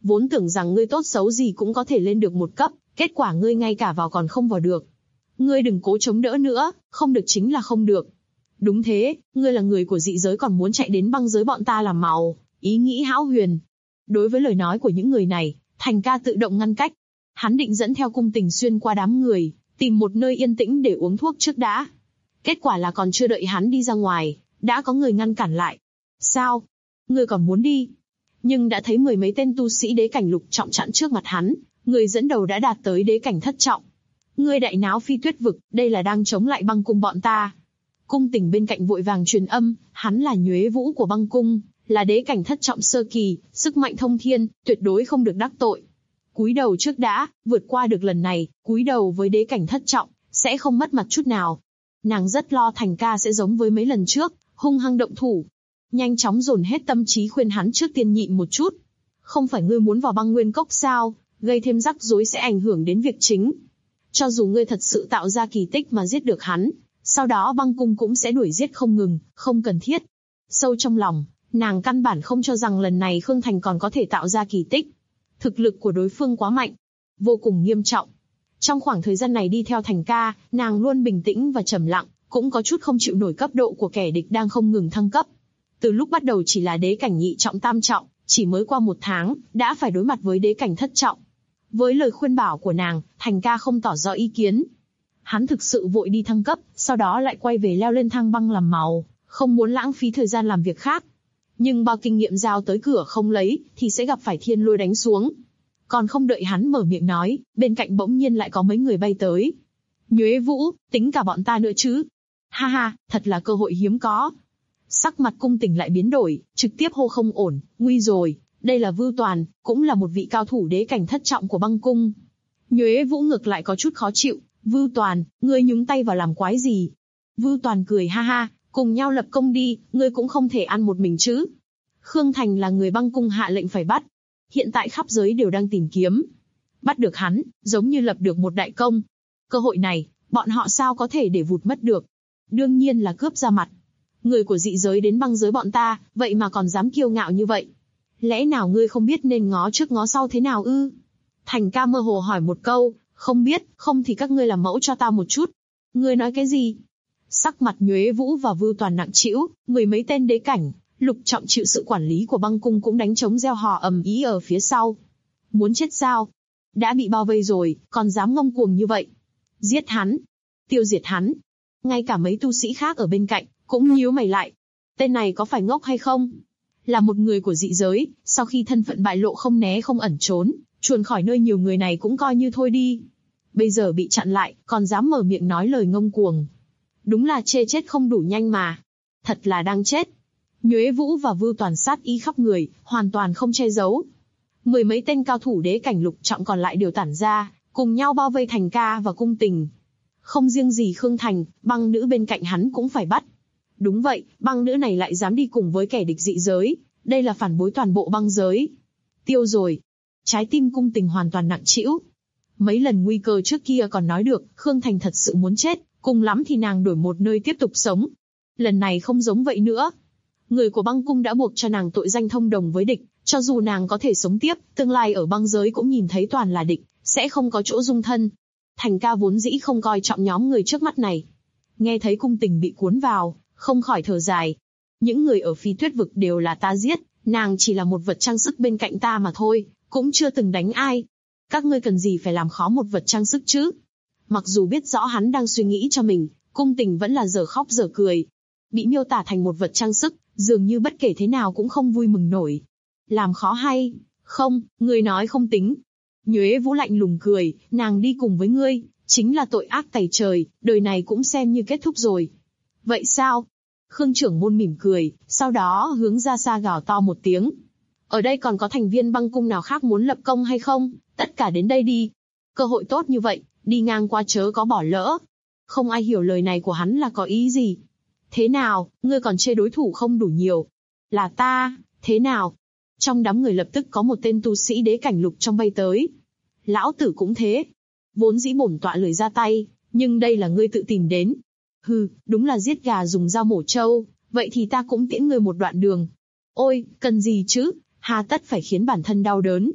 Speaker 2: Vốn tưởng rằng ngươi tốt xấu gì cũng có thể lên được một cấp, kết quả ngươi ngay cả vào còn không vào được. Ngươi đừng cố chống đỡ nữa, không được chính là không được. Đúng thế, ngươi là người của dị giới còn muốn chạy đến băng giới bọn ta làm màu, ý nghĩ hão huyền. Đối với lời nói của những người này, Thành ca tự động ngăn cách. Hắn định dẫn theo Cung Tình xuyên qua đám người, tìm một nơi yên tĩnh để uống thuốc trước đã. Kết quả là còn chưa đợi hắn đi ra ngoài, đã có người ngăn cản lại. Sao? Ngươi còn muốn đi? Nhưng đã thấy mười mấy tên tu sĩ đế cảnh lục trọng chặn trước mặt hắn, người dẫn đầu đã đạt tới đế cảnh thất trọng. Ngươi đại náo Phi Tuyết vực, đây là đang chống lại băng cung bọn ta. Cung Tình bên cạnh vội vàng truyền âm, hắn là nhuế vũ của băng cung, là đế cảnh thất trọng sơ kỳ, sức mạnh thông thiên, tuyệt đối không được đắc tội. Cúi đầu trước đã, vượt qua được lần này, cúi đầu với đế cảnh thất trọng, sẽ không mất mặt chút nào. Nàng rất lo Thành ca sẽ giống với mấy lần trước, hung hăng động thủ. Nhanh chóng dồn hết tâm trí khuyên hắn trước tiên nhịn một chút. Không phải ngươi muốn vào băng nguyên cốc sao, gây thêm rắc rối sẽ ảnh hưởng đến việc chính. Cho dù ngươi thật sự tạo ra kỳ tích mà giết được hắn, sau đó băng cung cũng sẽ đuổi giết không ngừng, không cần thiết. Sâu trong lòng, nàng căn bản không cho rằng lần này Khương Thành còn có thể tạo ra kỳ tích. Thực lực của đối phương quá mạnh, vô cùng nghiêm trọng. Trong khoảng thời gian này đi theo Thành ca, nàng luôn bình tĩnh và trầm lặng, cũng có chút không chịu nổi cấp độ của kẻ địch đang không ngừng thăng cấp. Từ lúc bắt đầu chỉ là đế cảnh nhị trọng tam trọng, chỉ mới qua 1 tháng, đã phải đối mặt với đế cảnh thất trọng. Với lời khuyên bảo của nàng, Thành ca không tỏ rõ ý kiến. Hắn thực sự vội đi thăng cấp, sau đó lại quay về leo lên thang băng làm màu, không muốn lãng phí thời gian làm việc khác. Nhưng bao kinh nghiệm giao tới cửa không lấy, thì sẽ gặp phải thiên lôi đánh xuống. Còn không đợi hắn mở miệng nói, bên cạnh bỗng nhiên lại có mấy người bay tới. Nhuế Vũ, tính cả bọn ta nữa chứ? Ha ha, thật là cơ hội hiếm có. Sắc mặt Cung Tình lại biến đổi, trực tiếp hô không ổn, nguy rồi, đây là Vưu Toàn, cũng là một vị cao thủ đế cảnh thất trọng của băng cung. Nhuế Vũ ngược lại có chút khó chịu, Vưu Toàn, ngươi nhúng tay vào làm quái gì? Vưu Toàn cười ha ha, cùng nhau lập công đi, ngươi cũng không thể ăn một mình chứ. Khương Thành là người băng cung hạ lệnh phải bắt. Hiện tại khắp giới đều đang tìm kiếm. Bắt được hắn, giống như lập được một đại công. Cơ hội này, bọn họ sao có thể để vụt mất được? Đương nhiên là cướp ra mặt. Người của dị giới đến băng giới bọn ta, vậy mà còn dám kiêu ngạo như vậy. Lẽ nào ngươi không biết nên ngó trước ngó sau thế nào ư? Thành ca mơ hồ hỏi một câu, không biết, không thì các ngươi làm mẫu cho ta một chút. Ngươi nói cái gì? Sắc mặt Nhuế Vũ và Vưu Toàn nặng trĩu, mười mấy tên đế cảnh, lục trọng chịu sự quản lý của băng cung cũng đánh trống reo hò ầm ĩ ở phía sau. Muốn chết sao? Đã bị bao vây rồi, còn dám ngông cuồng như vậy? Giết hắn! Tiêu diệt hắn! Ngay cả mấy tu sĩ khác ở bên cạnh, cũng nhíu mày lại. Tên này có phải ngốc hay không? Là một người của dị giới, sau khi thân phận bại lộ không né không ẩn trốn, chuồn khỏi nơi nhiều người này cũng coi như thôi đi. Bây giờ bị chặn lại, còn dám mở miệng nói lời ngông cuồng. Đúng là chê chết không đủ nhanh mà. Thật là đang chết. Nhuế Vũ và Vưu Toàn sát ý khắp người, hoàn toàn không che giấu. Mười mấy tên cao thủ đế cảnh lục trọng còn lại đều tản ra, cùng nhau bao vây Thành ca và Cung Tình. Không riêng gì Khương Thành, băng nữ bên cạnh hắn cũng phải bắt. Đúng vậy, băng nữ này lại dám đi cùng với kẻ địch dị giới, đây là phản bội toàn bộ băng giới. Tiêu rồi. Trái tim Cung Tình hoàn toàn nặng trĩu. Mấy lần nguy cơ trước kia còn nói được, Khương Thành thật sự muốn chết, cùng lắm thì nàng đổi một nơi tiếp tục sống. Lần này không giống vậy nữa. Người của băng cung đã buộc cho nàng tội danh thông đồng với địch, cho dù nàng có thể sống tiếp, tương lai ở băng giới cũng nhìn thấy toàn là địch, sẽ không có chỗ dung thân. Thành ca vốn dĩ không coi trọng nhóm người trước mắt này. Nghe thấy Cung Tình bị cuốn vào, không khỏi thở dài. Những người ở Phi Tuyết vực đều là ta giết, nàng chỉ là một vật trang sức bên cạnh ta mà thôi, cũng chưa từng đánh ai. Các ngươi cần gì phải làm khó một vật trang sức chứ? Mặc dù biết rõ hắn đang suy nghĩ cho mình, Cung Tình vẫn là dở khóc dở cười. Bị miêu tả thành một vật trang sức, dường như bất kể thế nào cũng không vui mừng nổi. Làm khó hay? Không, ngươi nói không tính. Nhuế Vũ lạnh lùng cười, nàng đi cùng với ngươi, chính là tội ác tày trời, đời này cũng xem như kết thúc rồi. Vậy sao? Khương trưởng môn mỉm cười, sau đó hướng ra xa gào to một tiếng. Ở đây còn có thành viên băng cung nào khác muốn lập công hay không? Tất cả đến đây đi. Cơ hội tốt như vậy, đi ngang qua chớ có bỏ lỡ. Không ai hiểu lời này của hắn là có ý gì. Thế nào, ngươi còn chê đối thủ không đủ nhiều? Là ta, thế nào? Trong đám người lập tức có một tên tu sĩ đế cảnh lục trong bay tới. Lão tử cũng thế. Vốn dĩ bổn tọa lười ra tay, nhưng đây là ngươi tự tìm đến. Hừ, đúng là giết gà dùng dao mổ trâu, vậy thì ta cũng tiễn ngươi một đoạn đường. Ôi, cần gì chứ, hà tất phải khiến bản thân đau đớn.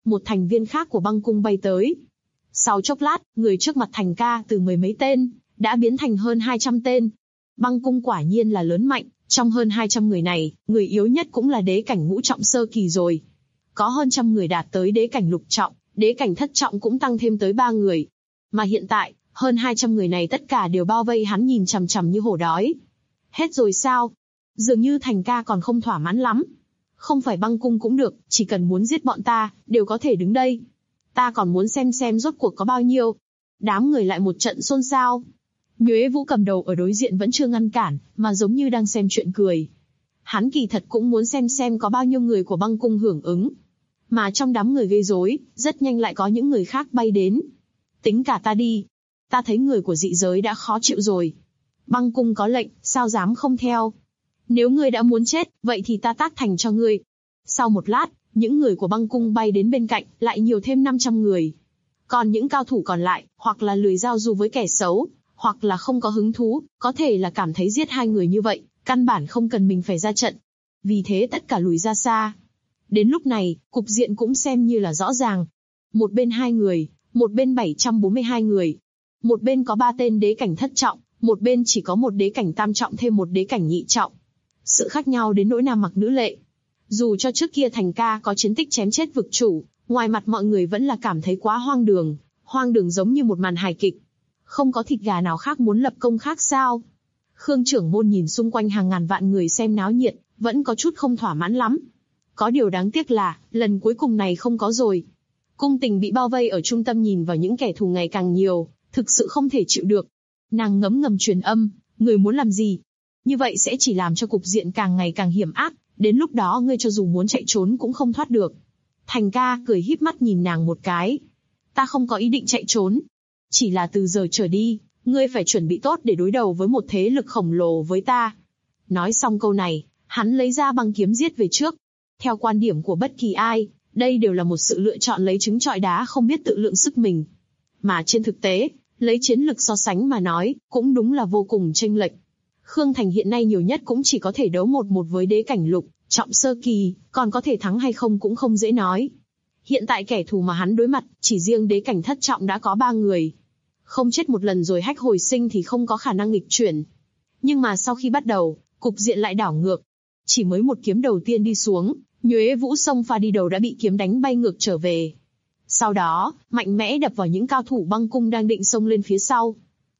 Speaker 2: một thành viên khác của băng cung bay tới. Sau chốc lát, người trước mặt Thành Ca từ mười mấy tên, đã biến thành hơn 200 tên. Băng cung quả nhiên là lớn mạnh, trong hơn 200 người này, người yếu nhất cũng là đế cảnh ngũ trọng sơ kỳ rồi. Có hơn trăm người đạt tới đế cảnh lục trọng, đế cảnh thất trọng cũng tăng thêm tới 3 người. Mà hiện tại, hơn 200 người này tất cả đều bao vây hắn nhìn chằm chằm như hổ đói. Hết rồi sao? Dường như Thành Ca còn không thỏa mãn lắm. Không phải băng cung cũng được, chỉ cần muốn giết bọn ta, đều có thể đứng đây. Ta còn muốn xem rốt cuộc có bao nhiêu. Đám người lại một trận xôn xao. Nhuế Vũ cầm đầu ở đối diện vẫn chưa ngăn cản, mà giống như đang xem chuyện cười. Hắn kỳ thật cũng muốn xem có bao nhiêu người của băng cung hưởng ứng. Mà trong đám người gây rối, rất nhanh lại có những người khác bay đến. Tính cả ta đi. Ta thấy người của dị giới đã khó chịu rồi. Băng cung có lệnh, sao dám không theo. Nếu ngươi đã muốn chết, vậy thì ta tác thành cho ngươi. Sau một lát, những người của băng cung bay đến bên cạnh, lại nhiều thêm 500 người. Còn những cao thủ còn lại, hoặc là lười giao du với kẻ xấu, hoặc là không có hứng thú, có thể là cảm thấy giết 2 người như vậy, căn bản không cần mình phải ra trận. Vì thế tất cả lùi ra xa. Đến lúc này, cục diện cũng xem như là rõ ràng. Một bên 2 người, một bên 742 người. Một bên có 3 tên đế cảnh thất trọng, một bên chỉ có một đế cảnh tam trọng thêm một đế cảnh nhị trọng. Sự khác nhau đến nỗi nam mặc nữ lệ. Dù cho trước kia Thành Ca có chiến tích chém chết vực chủ, ngoài mặt mọi người vẫn là cảm thấy quá hoang đường giống như một màn hài kịch. Không có thịt gà nào khác muốn lập công khác sao? Khương trưởng môn nhìn xung quanh hàng ngàn vạn người xem náo nhiệt, vẫn có chút không thỏa mãn lắm. Có điều đáng tiếc là, lần cuối cùng này không có rồi. Cung Tình bị bao vây ở trung tâm nhìn vào những kẻ thù ngày càng nhiều, thực sự không thể chịu được. Nàng ngấm ngầm truyền âm, người muốn làm gì? Như vậy sẽ chỉ làm cho cục diện càng ngày càng hiểm ác, đến lúc đó ngươi cho dù muốn chạy trốn cũng không thoát được. Thành Ca cười híp mắt nhìn nàng một cái. Ta không có ý định chạy trốn. Chỉ là từ giờ trở đi, ngươi phải chuẩn bị tốt để đối đầu với một thế lực khổng lồ với ta. Nói xong câu này, hắn lấy ra băng kiếm giết về trước. Theo quan điểm của bất kỳ ai, đây đều là một sự lựa chọn lấy trứng trọi đá không biết tự lượng sức mình. Mà trên thực tế, lấy chiến lực so sánh mà nói, cũng đúng là vô cùng chênh lệch. Khương Thành hiện nay nhiều nhất cũng chỉ có thể đấu 1-1 với đế cảnh lục trọng sơ kỳ, còn có thể thắng hay không cũng không dễ nói. Hiện tại kẻ thù mà hắn đối mặt, chỉ riêng đế cảnh thất trọng đã có 3 người. Không chết một lần rồi hách hồi sinh thì không có khả năng nghịch chuyển. Nhưng mà sau khi bắt đầu, cục diện lại đảo ngược. Chỉ mới một kiếm đầu tiên đi xuống, Nhuế Vũ xông pha đi đầu đã bị kiếm đánh bay ngược trở về. Sau đó, mạnh mẽ đập vào những cao thủ băng cung đang định xông lên phía sau.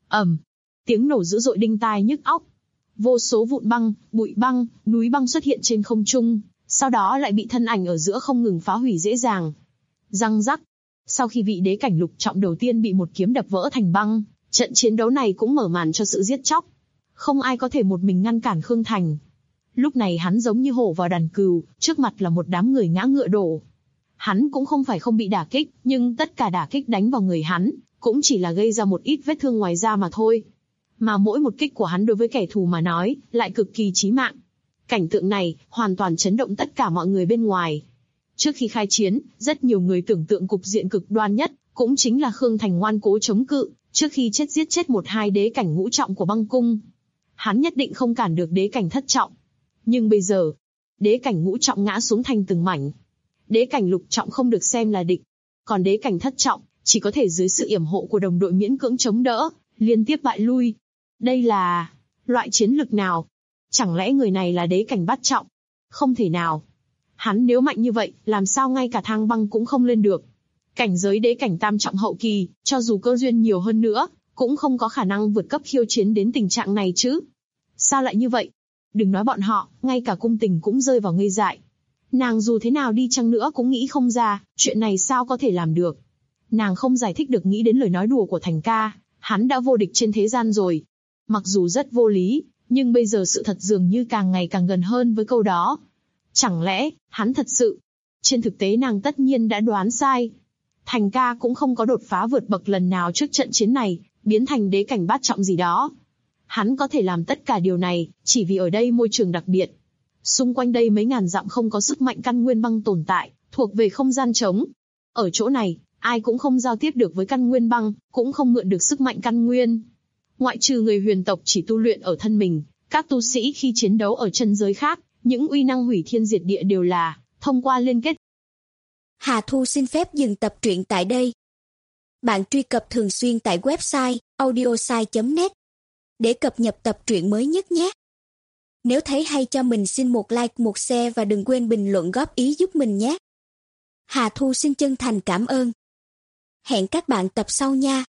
Speaker 2: Tiếng nổ dữ dội đinh tai nhức óc. Vô số vụn băng, bụi băng, núi băng xuất hiện trên không trung, sau đó lại bị thân ảnh ở giữa không ngừng phá hủy dễ dàng. Răng rắc. Sau khi vị đế cảnh lục trọng đầu tiên bị một kiếm đập vỡ thành băng, trận chiến đấu này cũng mở màn cho sự giết chóc. Không ai có thể một mình ngăn cản Khương Thành. Lúc này hắn giống như hổ vào đàn cừu, trước mặt là một đám người ngã ngựa đổ. Hắn cũng không phải không bị đả kích, nhưng tất cả đả kích đánh vào người hắn, cũng chỉ là gây ra một ít vết thương ngoài da mà thôi. Mà mỗi một kích của hắn đối với kẻ thù mà nói, lại cực kỳ chí mạng. Cảnh tượng này, hoàn toàn chấn động tất cả mọi người bên ngoài. Trước khi khai chiến, rất nhiều người tưởng tượng cục diện cực đoan nhất, cũng chính là Khương Thành ngoan cố chống cự, trước khi giết chết 1-2 đế cảnh ngũ trọng của băng cung. Hắn nhất định không cản được đế cảnh thất trọng. Nhưng bây giờ, đế cảnh ngũ trọng ngã xuống thành từng mảnh. Đế cảnh lục trọng không được xem là địch. Còn đế cảnh thất trọng, chỉ có thể dưới sự yểm hộ của đồng đội miễn cưỡng chống đỡ, liên tiếp bại lui. Đây là loại chiến lực nào? Chẳng lẽ người này là đế cảnh bát trọng? Không thể nào. Hắn nếu mạnh như vậy, làm sao ngay cả thang băng cũng không lên được? Cảnh giới đế cảnh tam trọng hậu kỳ, cho dù cơ duyên nhiều hơn nữa, cũng không có khả năng vượt cấp khiêu chiến đến tình trạng này chứ. Sao lại như vậy? Đừng nói bọn họ, ngay cả Cung Tình cũng rơi vào ngây dại. Nàng dù thế nào đi chăng nữa cũng nghĩ không ra, chuyện này sao có thể làm được. Nàng không giải thích được nghĩ đến lời nói đùa của Thành Ca, hắn đã vô địch trên thế gian rồi. Mặc dù rất vô lý, nhưng bây giờ sự thật dường như càng ngày càng gần hơn với câu đó. Chẳng lẽ, hắn thật sự? Trên thực tế nàng tất nhiên đã đoán sai. Thành Ca cũng không có đột phá vượt bậc lần nào trước trận chiến này, biến thành đế cảnh bát trọng gì đó. Hắn có thể làm tất cả điều này, chỉ vì ở đây môi trường đặc biệt. Xung quanh đây mấy ngàn dặm không có sức mạnh căn nguyên băng tồn tại, thuộc về không gian trống. Ở chỗ này, ai cũng không giao tiếp được với căn nguyên băng, cũng không mượn được sức mạnh căn nguyên. Ngoại trừ người huyền tộc chỉ tu luyện ở thân mình, các tu sĩ khi chiến đấu ở chân giới khác, những uy năng hủy thiên diệt địa đều là thông qua liên kết.
Speaker 3: Hà Thu xin phép dừng tập truyện tại đây. Bạn truy cập thường xuyên tại website audiosai.net để cập nhật tập truyện mới nhất nhé. Nếu thấy hay cho mình xin một like, một share và đừng quên bình luận góp ý giúp mình nhé. Hà Thu xin chân thành cảm ơn. Hẹn các bạn tập sau nha.